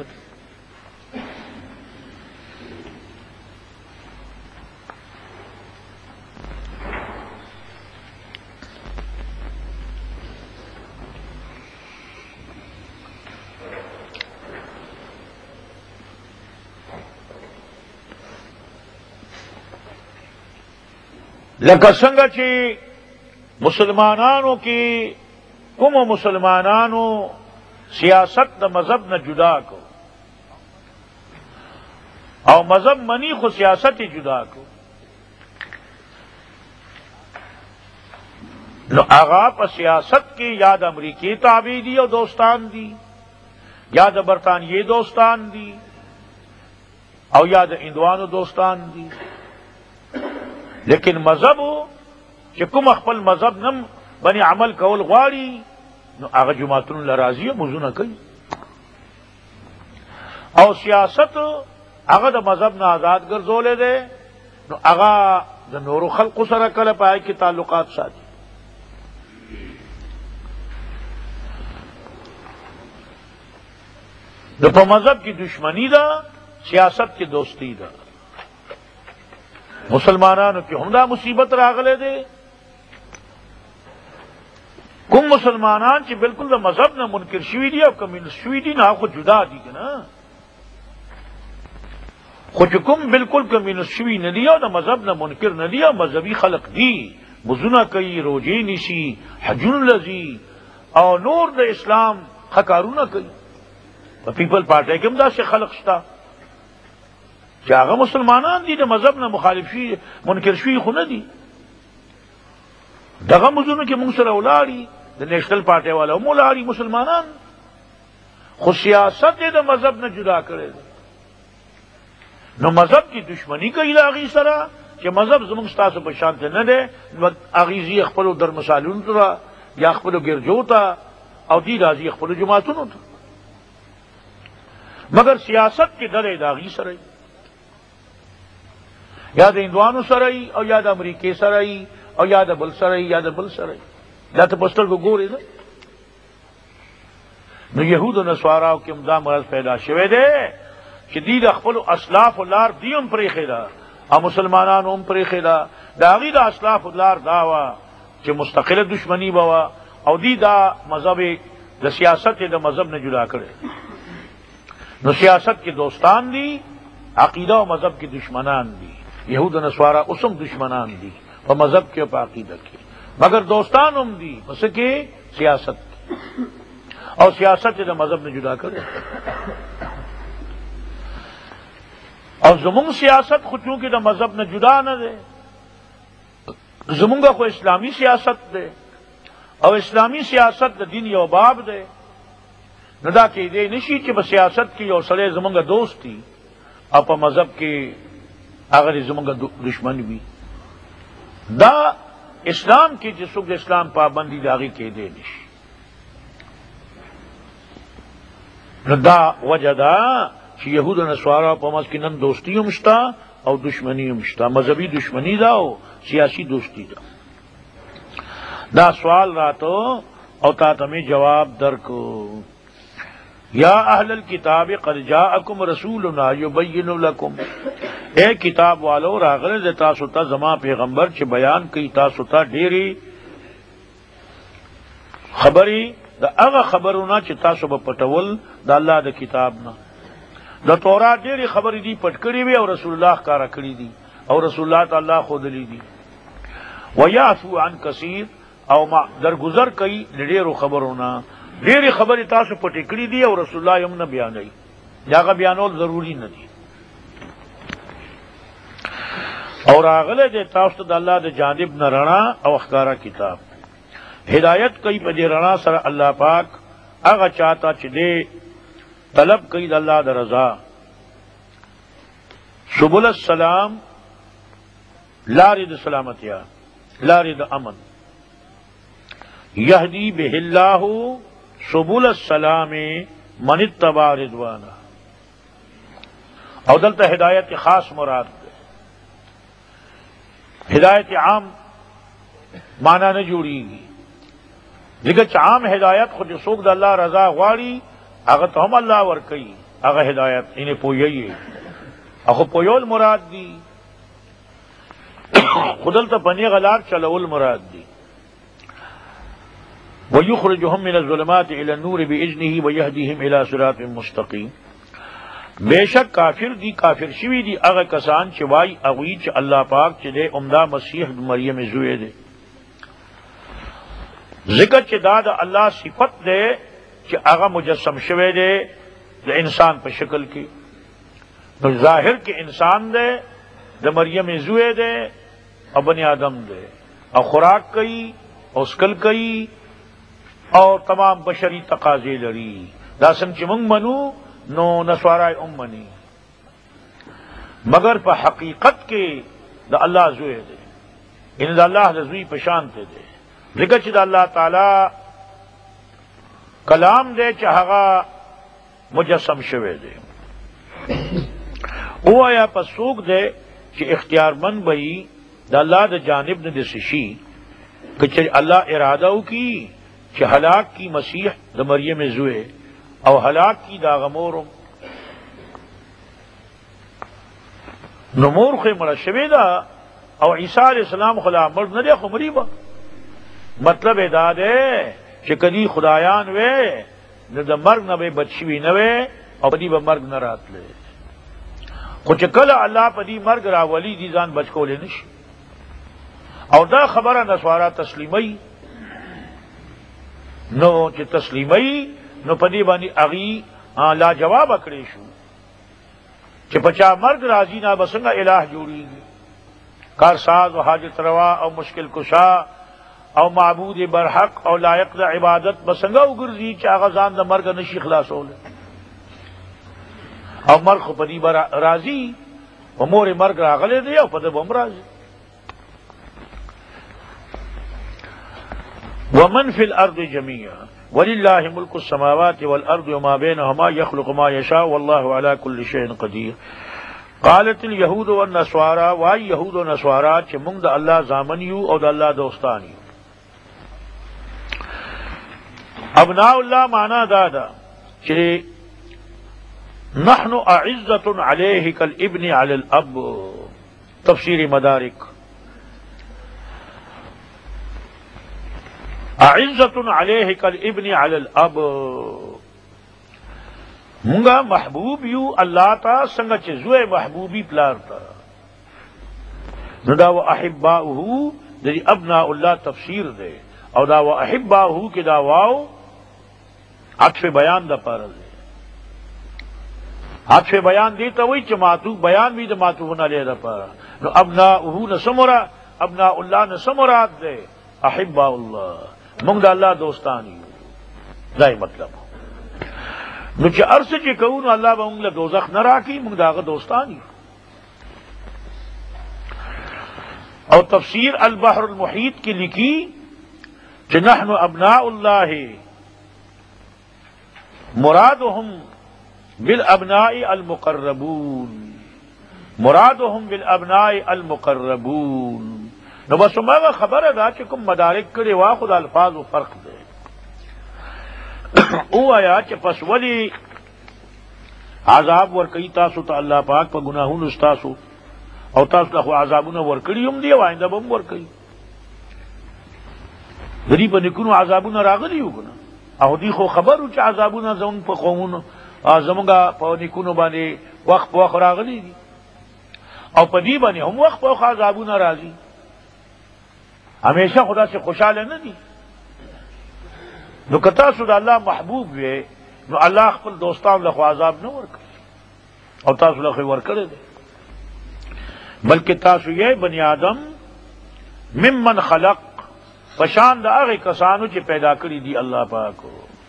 لکه څنګه چې مسلمانانو کې کوم مسلمانانو سیاست د مذهب نه جدا کو او مذهب منی خو سیاست جدا کو، نو هغه په سیاست کې یا د امریکای تابع دي او دوستان دي یا د برطانیې دوستان دي او یا د هندوانو دوستان دي. لیکن مذہب چې کوم خپل مذہب نم باندې عمل کول غواړي نو هغه جماعتونو لراضیه موضوع کوي او سیاست هغه د مذہب نه آزاد ګرځولې ده، نو هغه د نورو خلقو سره کله پای کې تعلقات ساتي. نو په مذہب کی دشمنی ده، سیاست کی دوستی ده. مسلمانانو کې هم دا مصیبت راغله ده. کوم مسلمانان چې بالکل د مذهب نه منکر شوي دي او کمیونست شوي دي نه خو جدا دي که نه، خو چې کوم بالکل کمیونست شوي نه دي او د مذهب نه منکر نه دي او مذهبي خلق دي، مزونه کوي، روجې نیسي، حجونه لځي او نور د اسلام ښه کارونه کوي. په پیپل پارټۍ کې هم داسې خلق شته چې هغه مسلمانان دي، د مذهب نه مخالف شي منکر شوي خو نه دي. دغه مزونه کې موږ سره ولاړي، د نیشنل پارټۍ والا هم ولاړي مسلمانان، خو سیاست یې د مذهب نه جدا کړی دی. نو مذهب کی دشمنی کوي د هغې سره چې مذهب زموږ ستاسو په شان ته نه دی، نو هغې ځي خپلو درمسالونو ته یا خپلو ګرجو ته او دوی راځي خپلو جماعتونو ته، مگر سیاست کې ډلې د هغې سره یا د هندوانو سره او یا د امریکې سره او یا د بل سره یا د بل سره، دا ته په سترګو ګورې نه. نو یهود او نصاراو کې هم دا مرض پیدا شوی دی چې دوی د خپلو اسلافو لار دوی هم پرېښې ده او مسلمانانو هم پرېښې ده. د هغې د اسلافو لار دا وه چې مستقله دشمني به وه او دوی دا مذهب د سیاست د مذهب نه جدا کړی. نو سیاست کے دوستان دی، عقیدہ و مذہب کے دشمنان دی، یہود و نصارہ اسم دشمنان دی اور مذہب کے اور عقیدہ کے، مگر دوستان ام دی بس کے سیاست کی، اور سیاست دا مذہب نے جدا کر اور زمونگ سیاست خود چونکہ دا مذہب نے جدا نہ دے، زمونگا کو اسلامی سیاست دے اور اسلامی سیاست دا دین یو باب دے، ندا کہ دے نشی کہ بس سیاست کی اور سڑے زمونگا دوست تھی اپا مذہب کے اگر زمونگا دشمن بھی دا اسلام کی جسوگ اسلام پابندی داغی کے دے نشی ندا وجہ دا کہ یہود و نصارہ پمس کی نن دوستی مشتا اور دشمنی مشتا، مذہبی دشمنی دا اور سیاسی دوستی دا۔ دا سوال راتو اور تا تمہیں جواب در کو، یا اہل الکتاب قد جاءکم رسولنا یبین لکم، اے کتاب والو راغلے دے تاسو تا زما پیغمبر چھ بیان کئی تاسو تا ڈیری خبری دا اغا خبرونا چھ تاسو با پٹول دا اللہ دا کتابنا، دا تورات ڈیری خبری دی پٹکڑی بھی اور رسول اللہ کارا کری دی اور رسول اللہ تا اللہ خود لی دی، ویعفو عن کثیر او ما درگزر کئی ڈیرو خبرونا، ڈیری خبری تاسو پٹکڑی دی اور رسول اللہ یمنا بیانائی جاگا بیانول ضروری نہ دی، اور آغلے دے تاسو دا اللہ دے جانب نہ رنا او اخکارا کتاب، ہدایت کئی پا دے رنا سر اللہ پاک اگا چاہتا چھ دے طلب کئی دا اللہ دا رضا، سبل السلام لارد سلامتیا لارد امن، یہدی بہ اللہ سبل السلام من اتبع رضوانا، او دلتا ہدایت خاص مراد دے، ہدایت عام معنی نہ جوڑی گی، لیکن عام ہدایت خود سوک دا اللہ رضا غواری اگر تو ہم اللہ ورکی اگر ہدایت انہیں پوئی اخو پویول مراد دی، خودلتا پنی غلار چلول مراد دی، وَيُخْرِجُهُمْ مِنَ الظُّلُمَاتِ إِلَى النُّورِ بِإِذْنِهِ وَيَهْدِيهِمْ إِلَى صِرَاطٍ مُسْتَقِيمٍ، بے شک کافر دی کافر شوی دی اگر کسان چوائی اغوی چ اللہ پاک چ دے عمدہ مسیح مریم زوئے دے، ذکر چ داد اللہ صفت دے چ اغا مجسم شوے دے دے انسان پر شکل کی، تو ظاہر کے انسان دے دے مریم زوئے دے اور بنی آدم دے اور خوراک کئی اور اسکل کئی اور تمام بشری تقاضے لڑی داسن چمنگ منو نو نسوارائے منی، مگر پا حقیقت کے دا اللہ زوئے دے، ان دا اللہ دا زوئی پشانتے دے، ذکر چی دا اللہ تعالی کلام دے چاہگا مجسم شوے دے، او آیا پا سوک دے چی اختیار من بئی دا اللہ دا جانب نے دے سشی کہ چی اللہ ارادہ کی چی ہلاک کی مسیح دا مریم زوئے او ہلاک کی دا غمورم نمور خی مرا شوی دا او عیسیٰ علیہ السلام خلا مرد ندے خو مریبا، مطلب دا دے چی کدی خدایان وے دا مرگ نبے بچشوی نوے او پدی با مرگ نرات لے، خو چکل اللہ پدی مرگ را ولی دی زان بچ کو لے نش، او دا خبر نسوارا تسلیمی نو چی تسلیمی نو پدی بانی اغی لا جواب اکڑے شو چی پچا مرگ راضی نا بسنگا الہ جوڑی گی، کارساز و حاجت روا او مشکل کشا او معبود برحق او لائق دا عبادت بسنگا اگرزی چی آغازان دا مرگ نشی خلاص ہو لے، او مرگ پدی راضی و مور مرگ راغلے دے او پدی بم راضی، ومن فی الارض جميعا وللہ ملک السماوات والارض وما بینہما یخلق ما یشاء واللہ علی کل شیء قدیر، قالت الیہود والنصارى وائی یہود و نصارا چھ منگ دا اللہ زامنیو او دا اللہ دوستانیو، ابناء اللہ مانا دادا چھ نحن اعزت علیہ کالابن علی الاب، تفسیر مدارک، اعزت علیہ کالابن علی الاب، مونگا محبوب یو اللہ تا سنگا چه زوی محبوبی پلار تا نو دا و احباؤہو دی ابناء اللہ تفسیر دے او دا و احباؤہو کی دا واو عطف بیان دا پارا دے عطف بیان دیتا وی چه معطوف بیان بھی دا معطوف نہ لے دا پارا نو ابناؤہو نسمرا ابناء اللہ نسمرات دے احباء اللہ مونگ دا اللہ دوستانی دائی مطلب نو چه عرص چه کونو اللہ با مونگ دوزخ نہ راکی مونگ دا آغا دوستانی اور تفسیر البحر المحیط کی لکھی کہ نحن ابناء اللہ مرادهم بالابناء المقربون مرادهم بالابناء المقربون نو بس ما خبر دا کہ کم مدارک کرے وا خود الفاظ و فرق دے او آیا کہ پس ولی عذاب ور کئی تاسو تا اللہ پاک پا گناہون استاسو او تاسو له عذابونه ورکړي هم دی وایند به هم ورکړي دې په نکونو عذابونه راغلي یو کنه او دی خو خبرو چې عذابونه زمون په قومونو زمونږه په نکونو باندې وخت په وخت راغلي دي او په دې باندې هم وخت په وخت عذابونه راځي همیشه خدا سے خوشاله نه دي نو کتا سود الله محبوب وي نو الله خپل دوستان له عذاب نه ورکړي او تاسو له ورکړي دي بلکہ تاسو یہ بنی آدم ممن خلق پشان دا آغی کسانو چی پیدا کری دی اللہ پاکو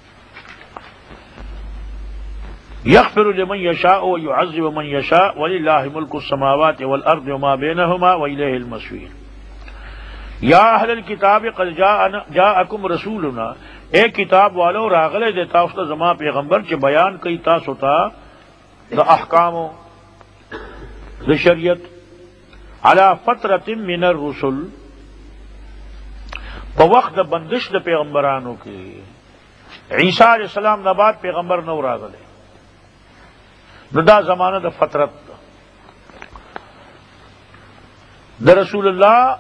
یغفر لمن یشاء و یعذب من یشاء وللہ ملک السماوات والارض وما بینہما وإلیہ المصیر یا اہل الکتاب قد جاءکم رسولنا اے کتاب والو راغلے دے تاسو زما پیغمبر چی بیان کئی تاسو تا دا احکامو دا شریعت علی فترۃ من الرسل په وخت د بندش د پیغمبرانو کې عیسی علیہ السلام نه بعد پیغمبر نو راغله نو دا زمانہ د فترت د رسول الله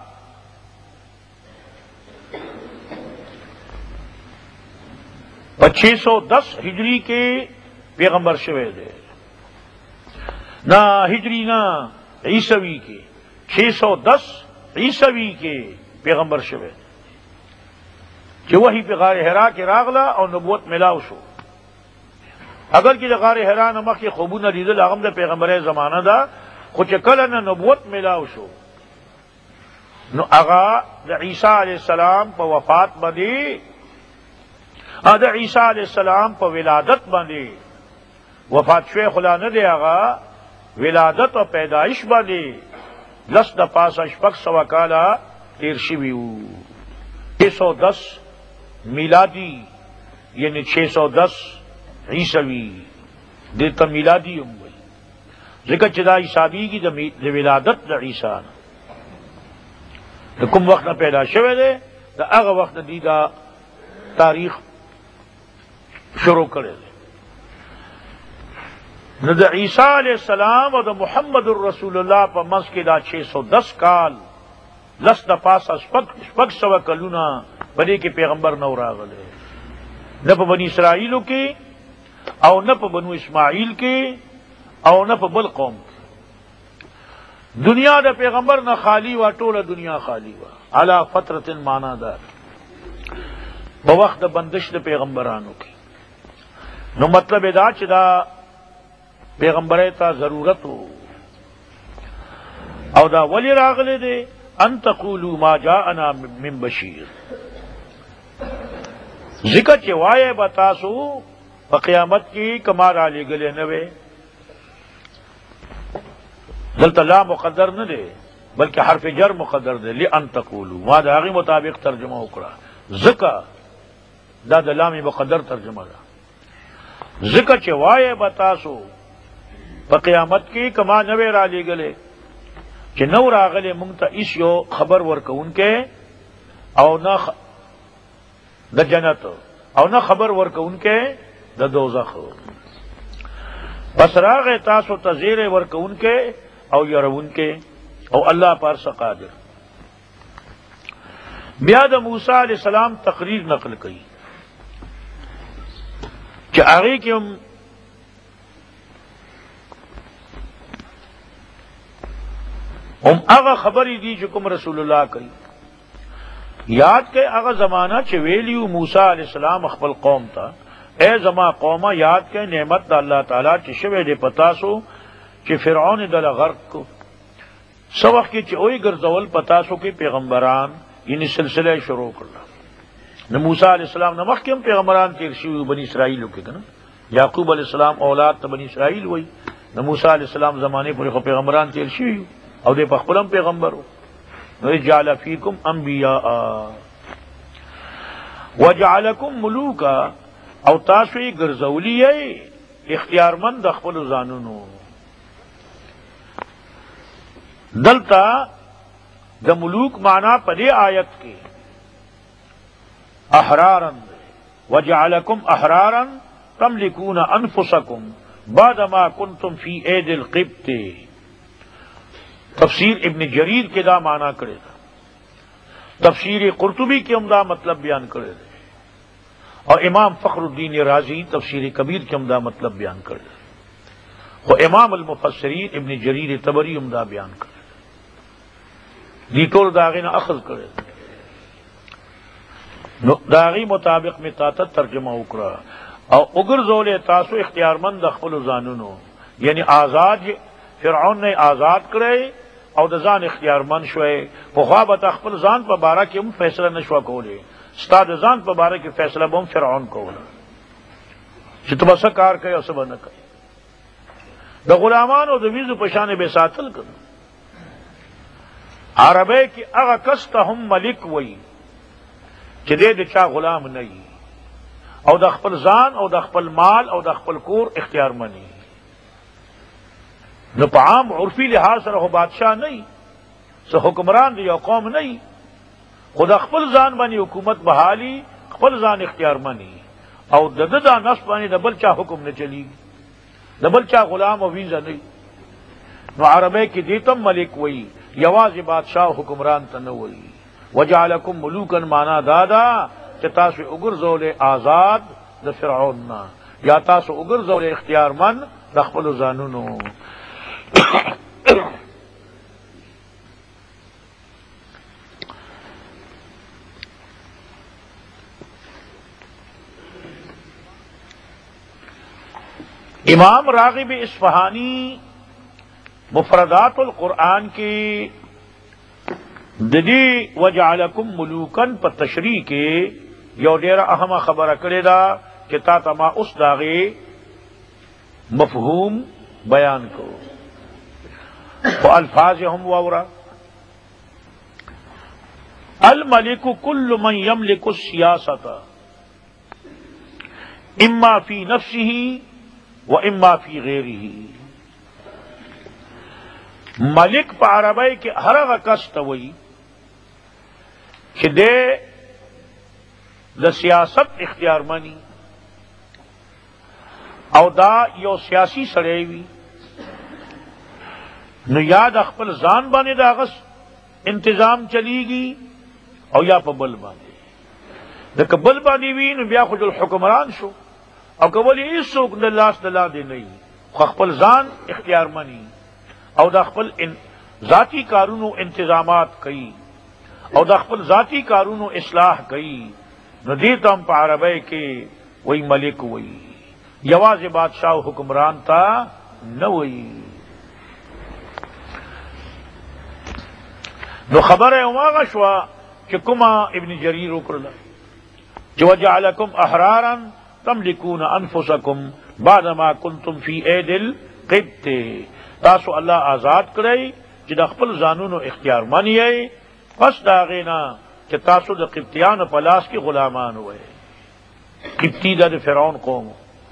په 610 ہجری کے پیغمبر شوه دے نہ ہجری نہ عیسوی کے 610 عیسوی کے پیغمبر شوه کہ وہی پہ غار حرا کے راغلا اور نبوت ملاو شو اگر کہ غار حرا نمک کے خوبو نہ لیدل اغم دا پیغمبر زمانہ دا خود چکل نہ نبوت ملاو شو نو اغا دا عیسیٰ علیہ السلام پا وفات بندی دا عیسیٰ علیہ السلام پا ولادت بندی وفات شوی خلا نہ دے اغا ولادت و پیدائش بندی لس دا پاسا شپک سوا کالا تیر شویو 610 میلادی یعنی 610 عیسوی دیتا میلادی ہم گئی ذکر چدا عیسابی کی دا ولادت دا عیسیٰ دا کم وقت پیدا شوے دے دا اغا وقت دی دا تاریخ شروع کرے دے نو دا عیسیٰ علیہ السلام اور دا محمد الرسول اللہ پا منس کے دا 610 کال لس دا پاسا شپک سوا کلونا بنی کے پیغمبر نو راغلے نہ پا بنی اسرائیلو کی او نہ پا بنو اسماعیل کی او نہ پا بل قوم کی دنیا دا پیغمبر نہ خالی وا ٹولا دنیا خالی وا علا فترت مانا دار بوقت دا بندش دا پیغمبرانو کی نو مطلب دا چی دا پیغمبر تا ضرورت ہو او دا ولی راغلے دے ان تقولوا ما جاءنا من بشیر ذکر چی وائے بتاسو قیامت کی کمار آلی گلے نوے دلتا لا مقدر نہ دے بلکہ حرف جر مقدر دے لئن تقولوا ما دا آغی مطابق ترجمہ اکڑا ذکر دا دلامی مقدر ترجمہ دا ذکر چی وائے بتاسو قیامت کی کما نوے رالی گلے کہ نو راغلے منگتا اس یو خبر ورک ان کے او نہ دا جنت او نہ خبر ورک ان کے دا دوزخ بس راغ تاسو تزیر ورک ان کے او یرون کے او اللہ پر قادر بیا دا موسیٰ علیہ السلام تقریر نقل کی کہ آگے کہ ہم ہم اغا خبری دی چکم رسول اللہ کئی یاد کے اغا زمانہ چویلیو موسیٰ علیہ السلام اخبل قوم تا اے زما قوما یاد کے نعمت دا اللہ تعالیٰ چی شوے دے پتاسو چی فرعون دل غرق کو سوخ کی چی اوئی گرزول پتاسو کی پیغمبران یعنی سلسلہ شروع کرنا نہ موسیٰ علیہ السلام نمخ کے ہم پیغمبران تیر شیوی بنی اسرائیل کے نا یعقوب علیہ السلام اولاد تا بنی اسرائیل ہوئی نہ موسیٰ علیہ السلام زمانے پر خو پیغمبران تیر شیوی او دے پخپلم پیغمبر ہو نہ جعل فیکم انبیاء وجعلکم ملوکا او تاسوی گرزولی اختیار مند خپل زانونو دلتا دا ملوک معنی پدے آیت کے احرارا وجعلکم احرارا تملکون انفسکم بعدما کنتم فی عید القبط تفسیر ابن جریر کے دا معنی کرے دا تفسیر قرطبی کے عمدہ مطلب بیان کرے دا اور امام فخر الدین رازی تفسیر کبیر کے عمدہ مطلب بیان کرے دا اور امام المفسرین ابن جریر طبری عمدہ بیان کرے دیٹول داغین اخذ کرے داغی مطابق میں تاتا ترجمہ اکرا اور اگر زول تاسو اختیار مند اخفل زانونو یعنی آزاد فرعون نے آزاد کرے اور دزان اختیار مند شوئے خوابت اخفل زان پا بارہ کی ہم فیصلہ نشوا کولے استاد زان پا بارہ کی فیصلہ بہم فرعون کولا چتو بسا کار کئے اور سبا نہ کئے دا غلامان اور دویزو پشانے بے ساتل کرو عربے کی اغا کستا ہم ملک وئی چدے دچا غلام نہیں او د خپل ځان او د خپل مال او د خپل کور اختیار منی نو په عام عرفی لحاظ سره هو بادشاہ نہیں سو حکمران دی یو قوم نہیں خود خپل ځان باندې حکومت بحالی خپل ځان اختیار منی او د ددا نفس باندې د بل چا حکم نه چلی د بل چا غلام او ویزا نہیں نو عربی کی دیتم ملک وئی یواز بادشاہ حکمران ته نه وئی وجعلکم ملوکا مانا دادا کہ تاسو اگر زول آزاد د فرعون نا یا تاسو اگر زول اختیار من د خپل زانونو امام راغب اصفہانی مفردات القرآن کی ددی وجعلکم ملوکن پر تشریح کے یو ډیره اهمه خبره کړې ده چې تا ته ما اوس داغې مفهوم بیان کو خو الفاظ هم واورا الملک کل من یملک السیاست اما فی نفسه و اما فی غیره ملک په عربی کې هر هغه کس ته وایي چې دې د سیاست اختیار منی او دا یو سیاسی سړی وي نو یا د خپل ځان باندې د هغه انتظام چلیږي او یا په بل باندې د کبل باندې وي نو بیا خو حکمران شو او کبل هیڅوک د لاس د لاندې نه وي خو خپل ځان اختیار منی او د خپل ذاتی کارونو انتظامات کوي او د خپل ذاتی کارونو اصلاح کوي نو دیتا ہم پا عربی کے وہی ملک وہی یواز بادشاہ حکمران تا نہ وہی نو خبر ہے اماغا شوا چکما ابن جریر اکرلا جو وجعلکم احرارا تملکون انفسکم بعدما کنتم فی عید القبط تاسو اللہ آزاد کرئی جدا خپل زانونو اختیار مانی ہے پس داغینا کہ تاسو د قبطیان پلاس کے غلامان ہوئے قبطی دا فرعون قوم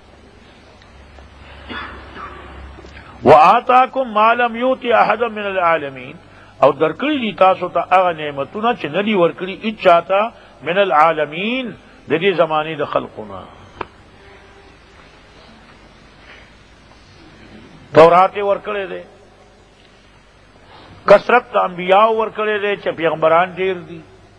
وآتاکم ما لم یؤت احدا من العالمین او درکړي دي تاسو ته هغه نعمتونه چې ندي ورکړي اچاتا من العالمین د دې زمانه د خلقونه تورات ورکړي دي کثرت انبیاء ورکړي دي چې پیغمبران ډیر دي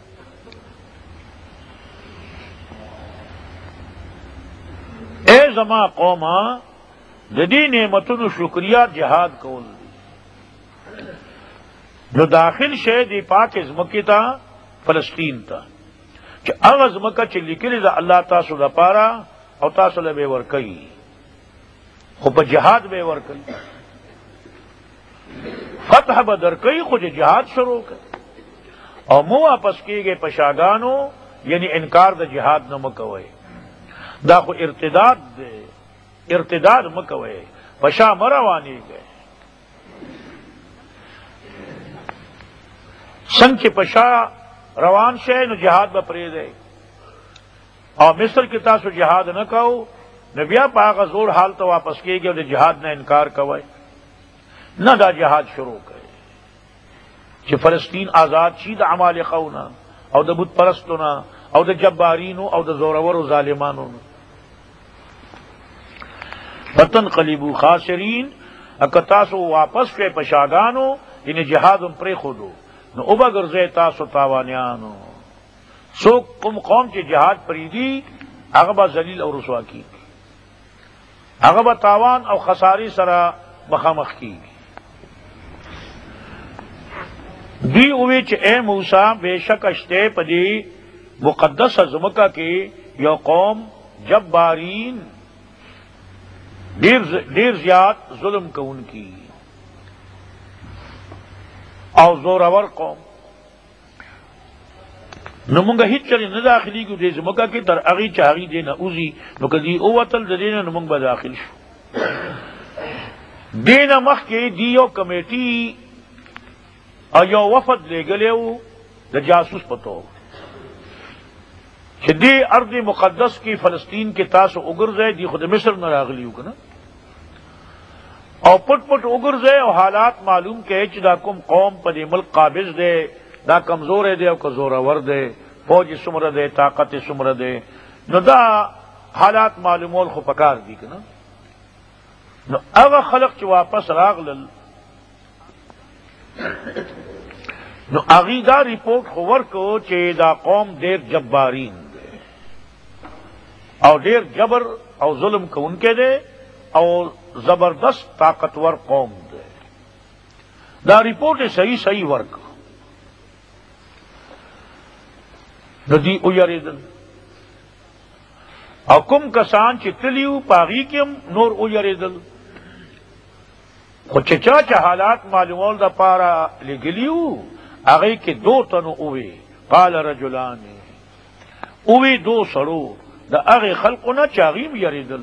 اے زما قوما د دې نعمتونو شکریا جهاد کول نو داخل شه دی پاک ازمکی تا فلسطین تا چې هغه ځمکه چې لیکلې ده الله تاسو لپاره او تاسو له به ورکوي خو په جهاد به ورکوي فتح به درکوي خو چې جهاد شروع کړي او مو واپس کېږئ په شاګانو یعنی انکار د جهاد نه مه کوئ دا خو ارتداد دی ارتداد مه کوئ په شا مه روانېږئ څنګه چې په شا روان شئ نو جهاد به پرېږدئ او مصر کې تاسو جهاد نه کوو نو بیا په هغه زور حال ته واپس کېږئ او د جهاد نه انکار کوئ نه دا جهاد شروع کړئ چې فلسطین آزاد شي د عمالقو نه او د بت پرستو نه او د جبارینو او د زورورو ظالمانو نه فتنقلبوا خاسرین اکه تاسو واپس شئ په شاګانو یعنې جهاد هم پرېښودو نو او به ګرځئ تاسو تاوانیانو څوک کوم قوم چې جهاد پرېږدي هغه به ذلیل او رسوا کېږي هغه به تاوان او خسارې سره مخامخ کېږي دوی اوی چې اے موسی بے شک اشتے پدی مقدس ځمکه کې یو قوم جبارین ډیر زیات ظلم کوونکی او زورور قوم نو مونږ هیڅ چرې نه داخلېږو دې ځمکه کې تر هغې چې هغې دې نه اوځي نو که دوی ووتل د دې نه نو مونږ به داخل شو دې نه مخکې دی یو کمیټي او یو وفد لېږلی و د جاسوس په توګه چې دې ارض مقدس کې فلسطین کې تاسو وګرځئ دی خو د مصر نه راغلي وو که نه او پټ پټ وګرځئ او حالات معلوم کړئ چې دا کوم قوم په دې ملک قابض دی دا کمزور دی او که زورور دی فوج یې څومره دی طاقت یې څومره دی نو دا حالات معلومول خو پکار دي که نه نو هغه خلق چې واپس راغلل نو هغې دا رپورټ خو ورکو چې دا قوم ډېر جبارین دی او ډېر جبر او ظلم کوونکی دی او زبردست طاقتور قوم دی دا رپورټ یې صحیح ورکو نو دی اویریدل او کوم کسان چې تلیو په هغې کې هم نور اویریدل خو چې چا حالات معلومول دپاره لېږلي وو هغې کې دو تنو اووې قال رجلان اووې دو سړو د هغې خلقو نه چې هغې هم یریدل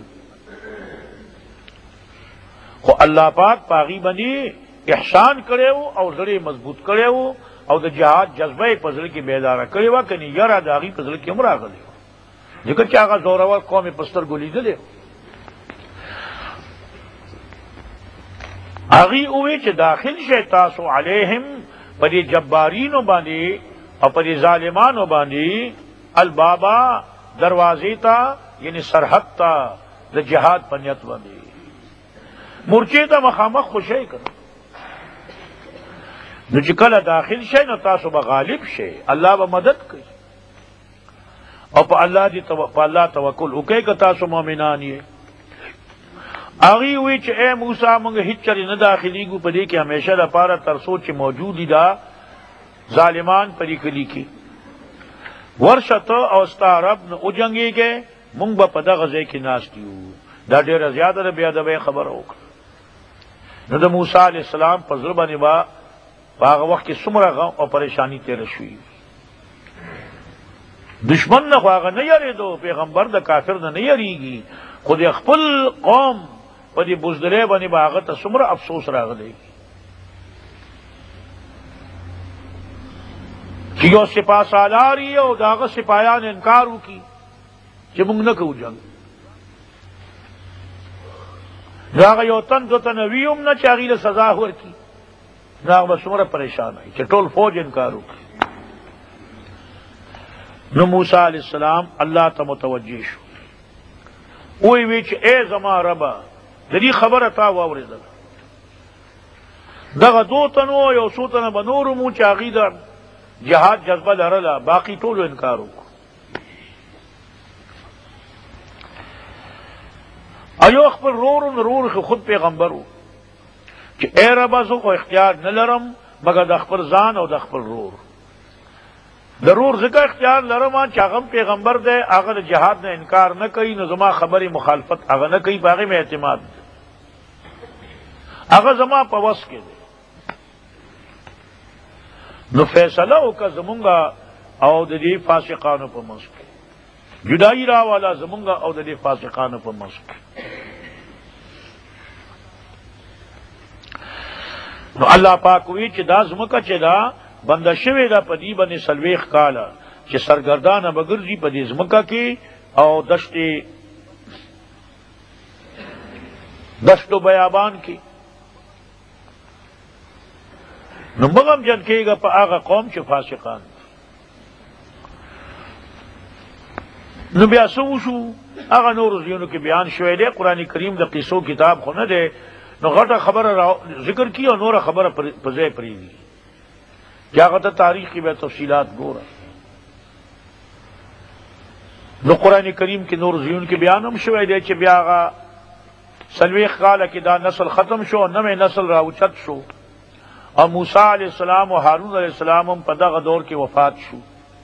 خو الله پاک په هغې باندې احسان کړی و او زړه مضبوط کړی و او د جهاد جذبه یې په زړه کې بیداره کړې وه که نه یره د هغې په زړه کې هم راغلی وه ځکه چې هغه زورور قوم یې په سترګو لیدلی هغې ووی چې داخل شئ تاسو علیهم په دې جبارینو باندې او په دې ظالمانو باندې البابا دروازې ته یعنی سرحد ته د جهاد په نیت باندې مورچې ته مخامخ خو شئ که نو چې کله داخل شئ نو تاسو به غالب شئ الله به مدد کوي او په الله توکل وکئ که تاسو مؤمنان یې هغې وی چې اے موسی مونږ هیڅ چرې نه داخلېږو په دې کې همیشه دپاره تر څو چې موجود دي دا ظالمان په دې کلي کې ورشه ته او ستا رب نه وجنګېږئ مونږ به په دغه ځای کې ناست یو دا ډېره زیاده د بېادبۍ خبره وکړه نو د موسی علیه السلام په زړه باندې به په هغه وخت کې څومره غم او پریشانی تېره شوي دشمن نه خو هغه نه یریدو پیغمبر د کافر نه یریږي خو د خپل قوم په دې بزدلۍ باندې به هغه ته څومره افسوس راغلی چې یو سپاه سالار یې او د هغه سپاهیان انکار وکړي چې موږ نه کوو جنګ د هغه یو تن دو تنه وي هم نه چې هغې له سزا ورکړي نو هغه به څومره پریشان وي چې ټول فوج انکار وکړي نو موسی علیہ السلام الله ته متوجه شو وی چې اے زما ربه د دې خبره تا واورېدله دغه دو تنو یو څو تنه به نور مو چې هغې د جهاد جذبه لرله باقي ټولو انکار وکړو ایو خپل رور خود پیغمبر و چې اے ربه زه خو اختیار نه لرم مگر د خپل ځان او د خپل رور. ضرور ذکر اختیار لرم چې هغه پیغمبر دی، هغه د جهاد نه انکار نه کوي، نو زما خبرې مخالفت هغه نه کوي، په هغې مې اعتماد دی، هغه زما په وس کې دی. نو فیصله وکړه زمونږ او د دې فاسقانو په منځ کې، جدائی راواله زمونږ او د دې فاسقانو په منځ کې. نو الله پاک وی چې دا زمکه چې دا بنده شوې ده په دې باندې 40 کاله چې سرګردانه بګرځي په دې زمکه کې او دشتو بیابان کې. نو مغم جن کېږي په هغه قوم چې فاسقان. نو بیا څه وشو؟ هغه نور ځایونو کې بیان شوی دی، قرآن کریم د قصو کتاب خو نه دی، نو غټه خبره ذکر کی او نور خبره په ځای پرېږدي چې هغه ته تاریخ کې به تفصیلات ګوره. نو قرآن کریم کې نور ځایونو کې بیان هم شوی دی چې بیا هغه 40 کاله کې دا نسل ختم شو، نوې نسل راوچت شو، او موسی علیہ السلام او هارون علیہ السلام هم په دغه دور کې وفات شو،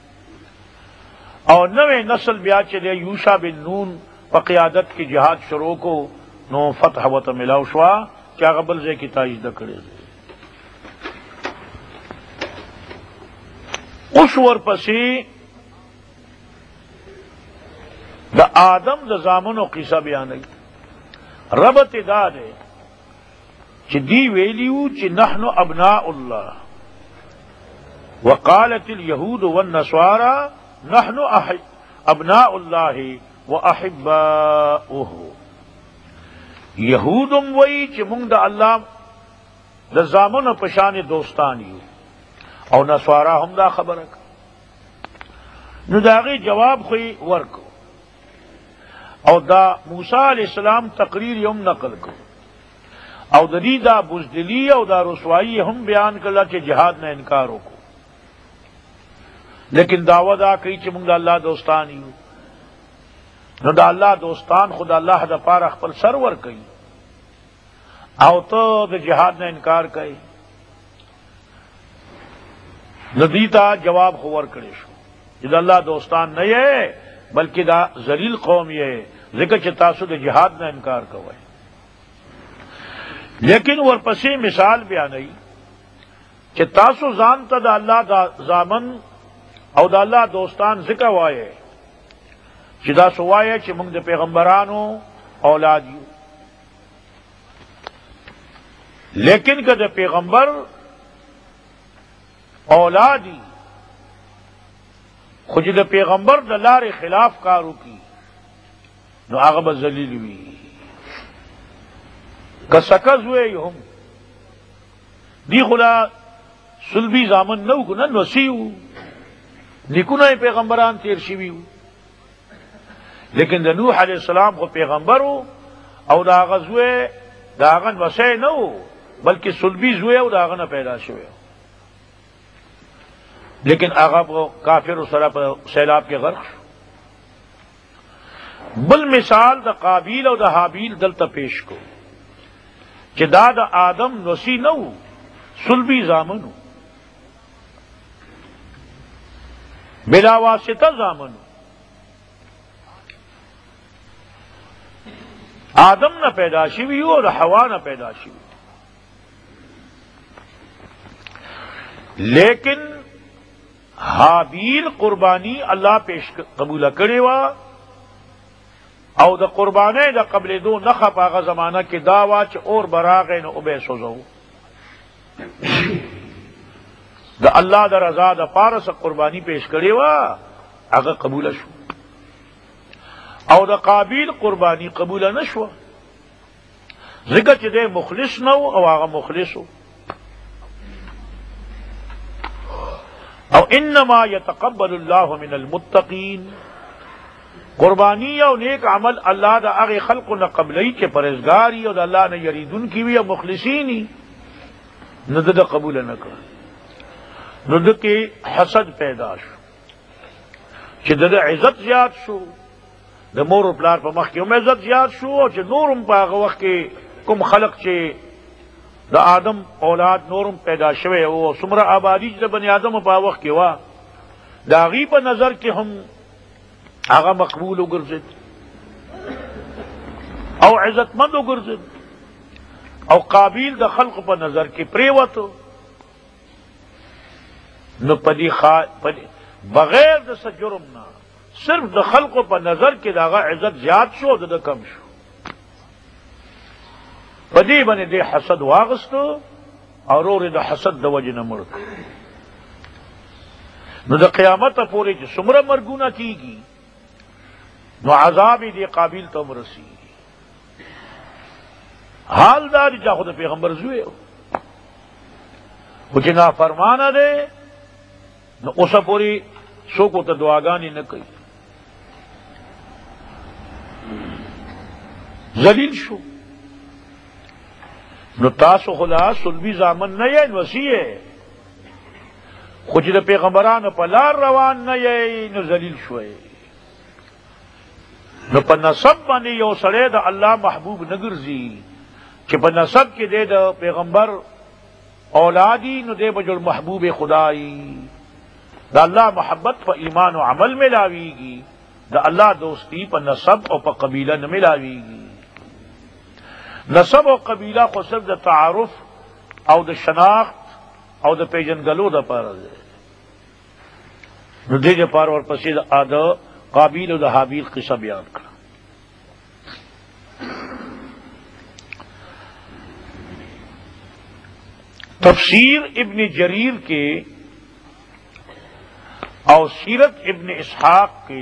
او نوې نسل بیا چې دی یوشع بن نون په قیادت کې جهاد شروع کو، نو فتح وته ملاو شوا چې هغه بل ځای کې تایید کړی. اوس ورپسې د آدم د زامنو قصه بیانوي. ربط دا دی چې دی ویلیو چې نحنو ابناء الله، وقالت اليهود والنصارى نحنو ابناء الله واحباؤه. یہودم وی چې مونږ د الله د زامنو په شان دوستان یو، او نصارا هم دا خبره کوي. نو د هغې جواب خو یې ورکو، او دا موسی علیہ السلام تقریر یې هم نقل کو، او د دې دا بزدلی او دا رسوایی هم بیان کړه چې جهاد نه انکار وکړو، لیکن دعوه دا کوي چې مونږ د الله دوستان یو. نو د الله دوستان خود الله د پاره خپل سر ور کوي، او ته د جهاد نه انکار کوي. نو دې ته جواب خو ور کړی شو چې د الله دوستان نه یې، بلکې دا ذلیل قوم یې، ځکه چې تاسو د جهاد نه انکار کوئ. لیکن ورپسې مثال بیانوي چې تاسو ځان ته د الله دا زامن او د الله دوستان ځکه وایې چې دا سوایه چې موږ د پیغمبرانو اولاد یو، لیکن که د پیغمبر اولادی خو چې د پیغمبر د لارې خلاف کار وکړي نو هغه به ذلیل وي. که سکه زوی هم دی خو لا صلبي زامن نه وو، نه نوسی وو، نیکونه پیغمبران تیر شوي وو، لیکن د نوح علیہ السلام خو پیغمبر وو، او دا هغه زوی د هغه نوسی نه وو، بلکې صلبي زوی او د هغه نه پیدا شوی، لیکن هغه کافر سره په سیلاب کې غرق شو. بل مثال د قابیل او د حابیل دلته پیش کو چې دا د آدم نوسی نه وو، صلبي زامن وو، بلا واسطه زامن وو. آدم نہ پیدا شوی اور حوا نہ پیدا شوی، لیکن حابیل قربانی اللہ پیش قبول کرے وا، او د قربانه د قبل دو نخ پاغه زمانہ کې داوا چې اور براغې نو اوبه سوزو د الله د رضا د پارس قربانی پیش کړي وا، هغه قبول شو، او د قابیل قربانی قبول نشو، ځکه چې د مخلص نو او هغه مخلص وو. او انما يتقبل الله من المتقین، قربانی او نیک عمل اللہ دا هغه خلق نه قبلی چې پرهیزګاری او د الله نه یریدون کی وی او مخلصینی نه د قبول نه کړ. نو د کې حسد پیدا شو چې د عزت زیات شو، د مور او پلار په مخ کې هم عزت زیات شو، او چې نورم په هغه وخت کې کوم خلق چې دا آدم اولاد نورم پیدا شوه او سمره آبادی چې د بنی آدم په وخت کې وا دا غي په نظر کې هم هغه مقبول وګرځید او عزتمند وګرځید او قابل د خلق په نظر کې پریوتو نو پدی بغیر د جرم نه صرف د خلق په نظر کې داغه عزت زیات شو د کم شو پدی باندې د حسد واغستو او ورور د حسد د وجه نه مړ نو د قیامت پورې چې څومره مرګونه کیږي نو عذاب دې قابل ته مرسي حال دار چې خود پیغمبر زوی خو چې نافرمانه ده نو اوسه پوری څوک ته دعاګانې نه کوي ذلیل شو نو تاسو خدا سلبی زامن نه یې وصیه خو چې د پیغمبرانو په لار روان نه یې نو ذلیل شوی نو په نسب باندې یو سړی د الله محبوب نه ګرځي چې په نسب کې د پیغمبر اولادی نو دې بجل محبوب خدای دا اللہ محبت په ایمان و عمل ملاویگی دا اللہ دوستی په نسب او په قبیلہ نه ملاویگی نسب او قبیلہ خو صرف د تعارف او د شناخت او د پیژنګلو د پاره ده نو دې لپاره ورپسې د قابیل او د حابیل قصه بیان کړه تفسیر ابن جریر کے اور سیرت ابن اسحاق کے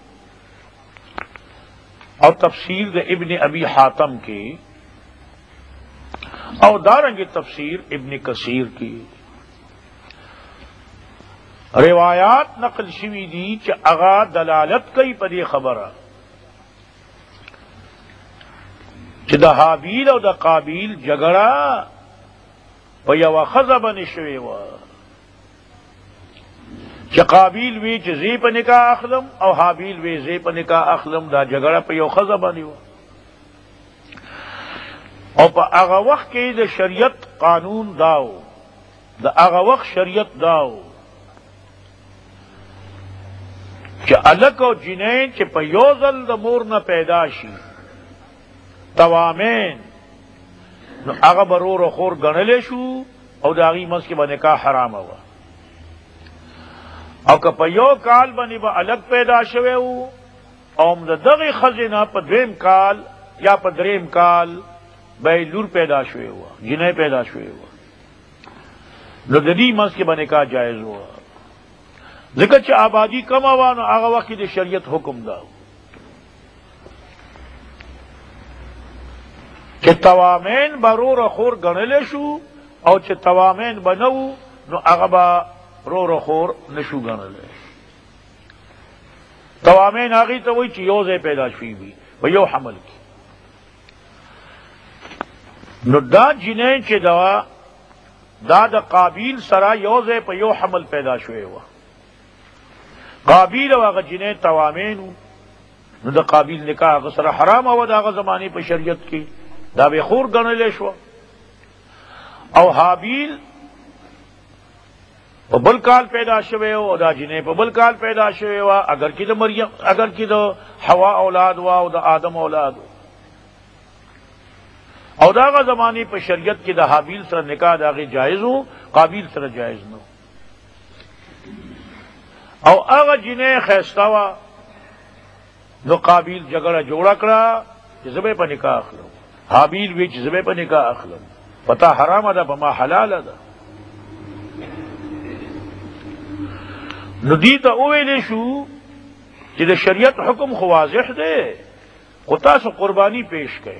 اور تفسیر ابن ابی حاتم کے اور دارنگ تفسیر ابن کثیر کی روایات نقل شوی دی کہ اغا دلالت کئی پدی خبر کہ دا حابیل اور دا قابیل جگڑا و یو خزه باندې شوی و چې قابیل وی چې زی په نکاح اخلم او حابیل وی زی په نکاح اخلم دا جګړه په یو خزه باندې و او په هغه وخت کې د شریعت قانون داو د هغه وخت شریعت داو چې الک او جنین چې په یو ځل د مور نه پیدا شي توامین نو هغه برور او خور غنلې شو او د هغې منځ کې به نکاح حرامه وه او که په یو کال باندې به الګ پیدا شوی وو او د دغې ښځې نه په دویم کال یا په دریم کال به یې لور پیدا شوی وه جنۍ پیدا شوی وه نو د دې منځ کې به نکاح جایز وه ځکه چې آبادي کمه وه نو هغه وخت کې د شریعت حکم ده چې توامین برور خور غنلې شو او چې توامین بنو نو هغه به رور خور نشو غنلې توامین هغه ته وایي چې یو ځای پیدا شوي وي په یو حمل کې نو دا جنین چې دا د قابیل سره یو ځای په یو حمل پیدا شوی وه قابیل او هغه جنین توامین نو د قابیل نکاح هغه سره حرام وه د هغه زمانې په شریعت کې دا به خور غنلې شو او حابیل په بل کال پیدا شوی او دا جنې په بل کال پیدا شوی وا اگر کې د مریم اگر کې د حوا اولاد وا او د آدم اولاد او داغه زمانی په شریعت کې د حابیل سره نکاح داغه جایز وو قابیل سره جایز نو او هغه جنې خیستا وا نو قابیل جګړه جوړه کړه چې زبې په نکاح اخلو حابیل وی چې زبې په نکاح اخلم پتا حرام ده په ما حلال ده نو دی ته ویلې شو چې د شریعت حکم خو واضح دی خو تاسو قربانی پیش کړئ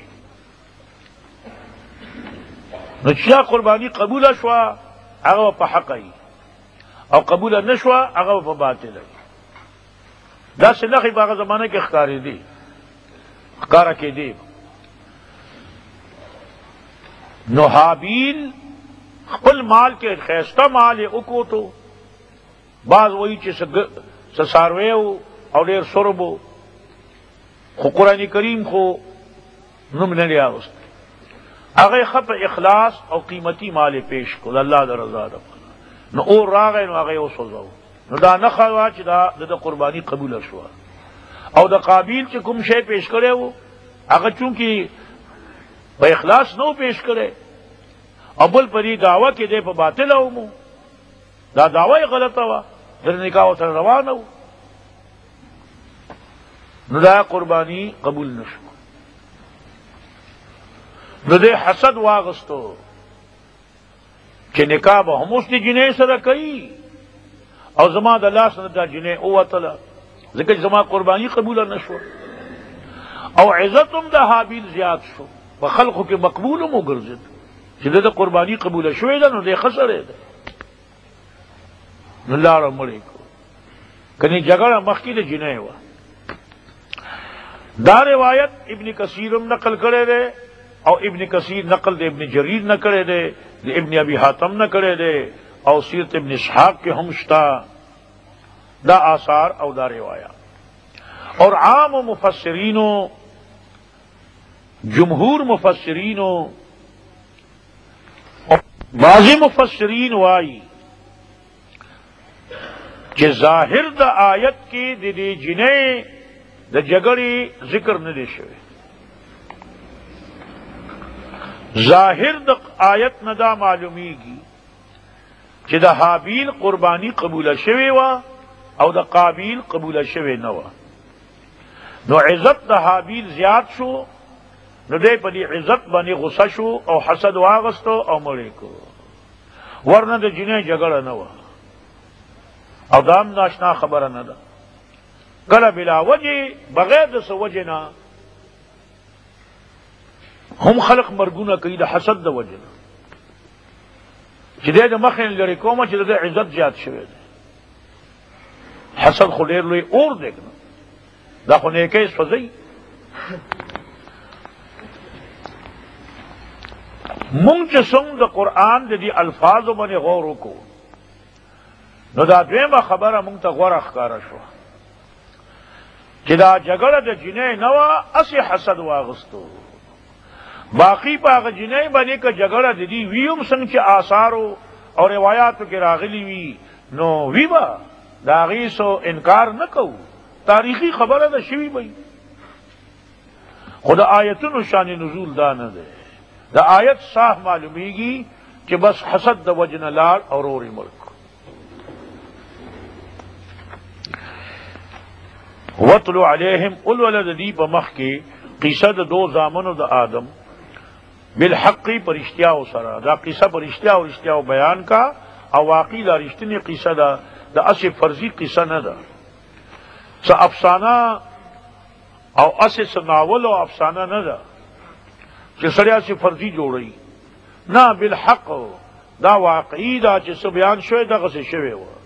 نو چې قربانی قبول شوه هغه په حق ای او قبول نشوه هغه په باطل ای دا څنګه په هغه زمانه کې ښکارې دي ښکارا کې دي نو حابیل خپل مال کې خیسته مال یې وکوتو بعض وایي چې سساروی او ډېر سربو خو قرآن کریم خو نوم نه دی اغوستی هغه خپ اخلاص او قیمتي مال پیش کول الله د رضا ده نو اور راغی نو هغه وسوځو نو دا نه خوا چې دا د قرباني قبول شو او د قابیل چې کوم شی پیش کړي وو هغه چونکی په اخلاص نو پیش کړي او بل پری دعوه کې دی په باطل او دا دعوی غلطه وا د نکاح سره روانه و نو دا قربانی قبول نشو نو دې حسد واغستو چې نکاح به هم اوس دې جنې سره کوي او زما د لاس نه دا جنې اوتله ځکه زما قربانی قبول نشو او عزت هم د حابیل زیات شو په خلقو کې مقبول هم وګرځید چې د قربانی قبول شوې ده نو دې خسرې ده نو لاره مړې کو کني جګړه مخکې د جنې و دا روایت ابن کثیر نقل کړی دی او ابن کثیر نقل دے ابن جریر نہ کرے دے ابن ابی حاتم نہ کرے دے اور سیرت ابن اسحاق کے ہمشتا دا آثار او دا روایا اور عام و مفسرینوں جمہور مفسرینوں بعض مفسرین وائی کہ ظاہر دا آیت کی دی جنہیں دا جگڑی ذکر نہ دے شوے ظاہر د آیت ندا معلومیږي چې د حابیل قربانی قبول شوی و او د قابیل قبول شوی نه و نو عزت د حابیل زیات شو نو دی په دې عزت باندې غصه شو او حسد واغستو او مړی کو ورنه د جنې جګړه نه و او دام ناشنا خبره نه ده کله بلا وجه بغیر د سوجه نه هم خلق مرګونه کوي د حسد د وجه چې د مخې لري کومه چې د عزت زیات شوی دی حسد خو ډېر لوی اور دی دا خو نیکۍ سوځي مونږ چې څنګه د قرآن د دې الفاظو باندې غور وکړو نو دا دویمه خبره مونږ ته غوره ښکاره شوه چې دا جګړه د جنۍ نه وه اسې حسد واغستو باقی پاک جنہیں بنے کا جگڑا دی ویم سنگ کے آثارو اور روایات کے راغلی وی نو ویبا داغی سو انکار نہ کو تاریخی خبر ہے شوی بھائی خدا آیتن شان نزول دا نہ دے دا آیت صاف معلومی گی کہ بس حسد دا وجن لال اور اوری ملک وطلو علیہم الولد دی بمخ کے قصد دو زامن دا آدم بالحقی پر اشتیاء سرا دا قصہ پر اشتیاء بیان کا او واقعی دا رشتنی قصہ دا اسی فرضی قصہ نہ دا سا افسانہ او اسی سناول او افسانہ نہ دا کہ سڑیا سی فرضی جوڑی نہ بالحق دا واقعی دا چس بیان شوئے دا غصے شوئے ہوا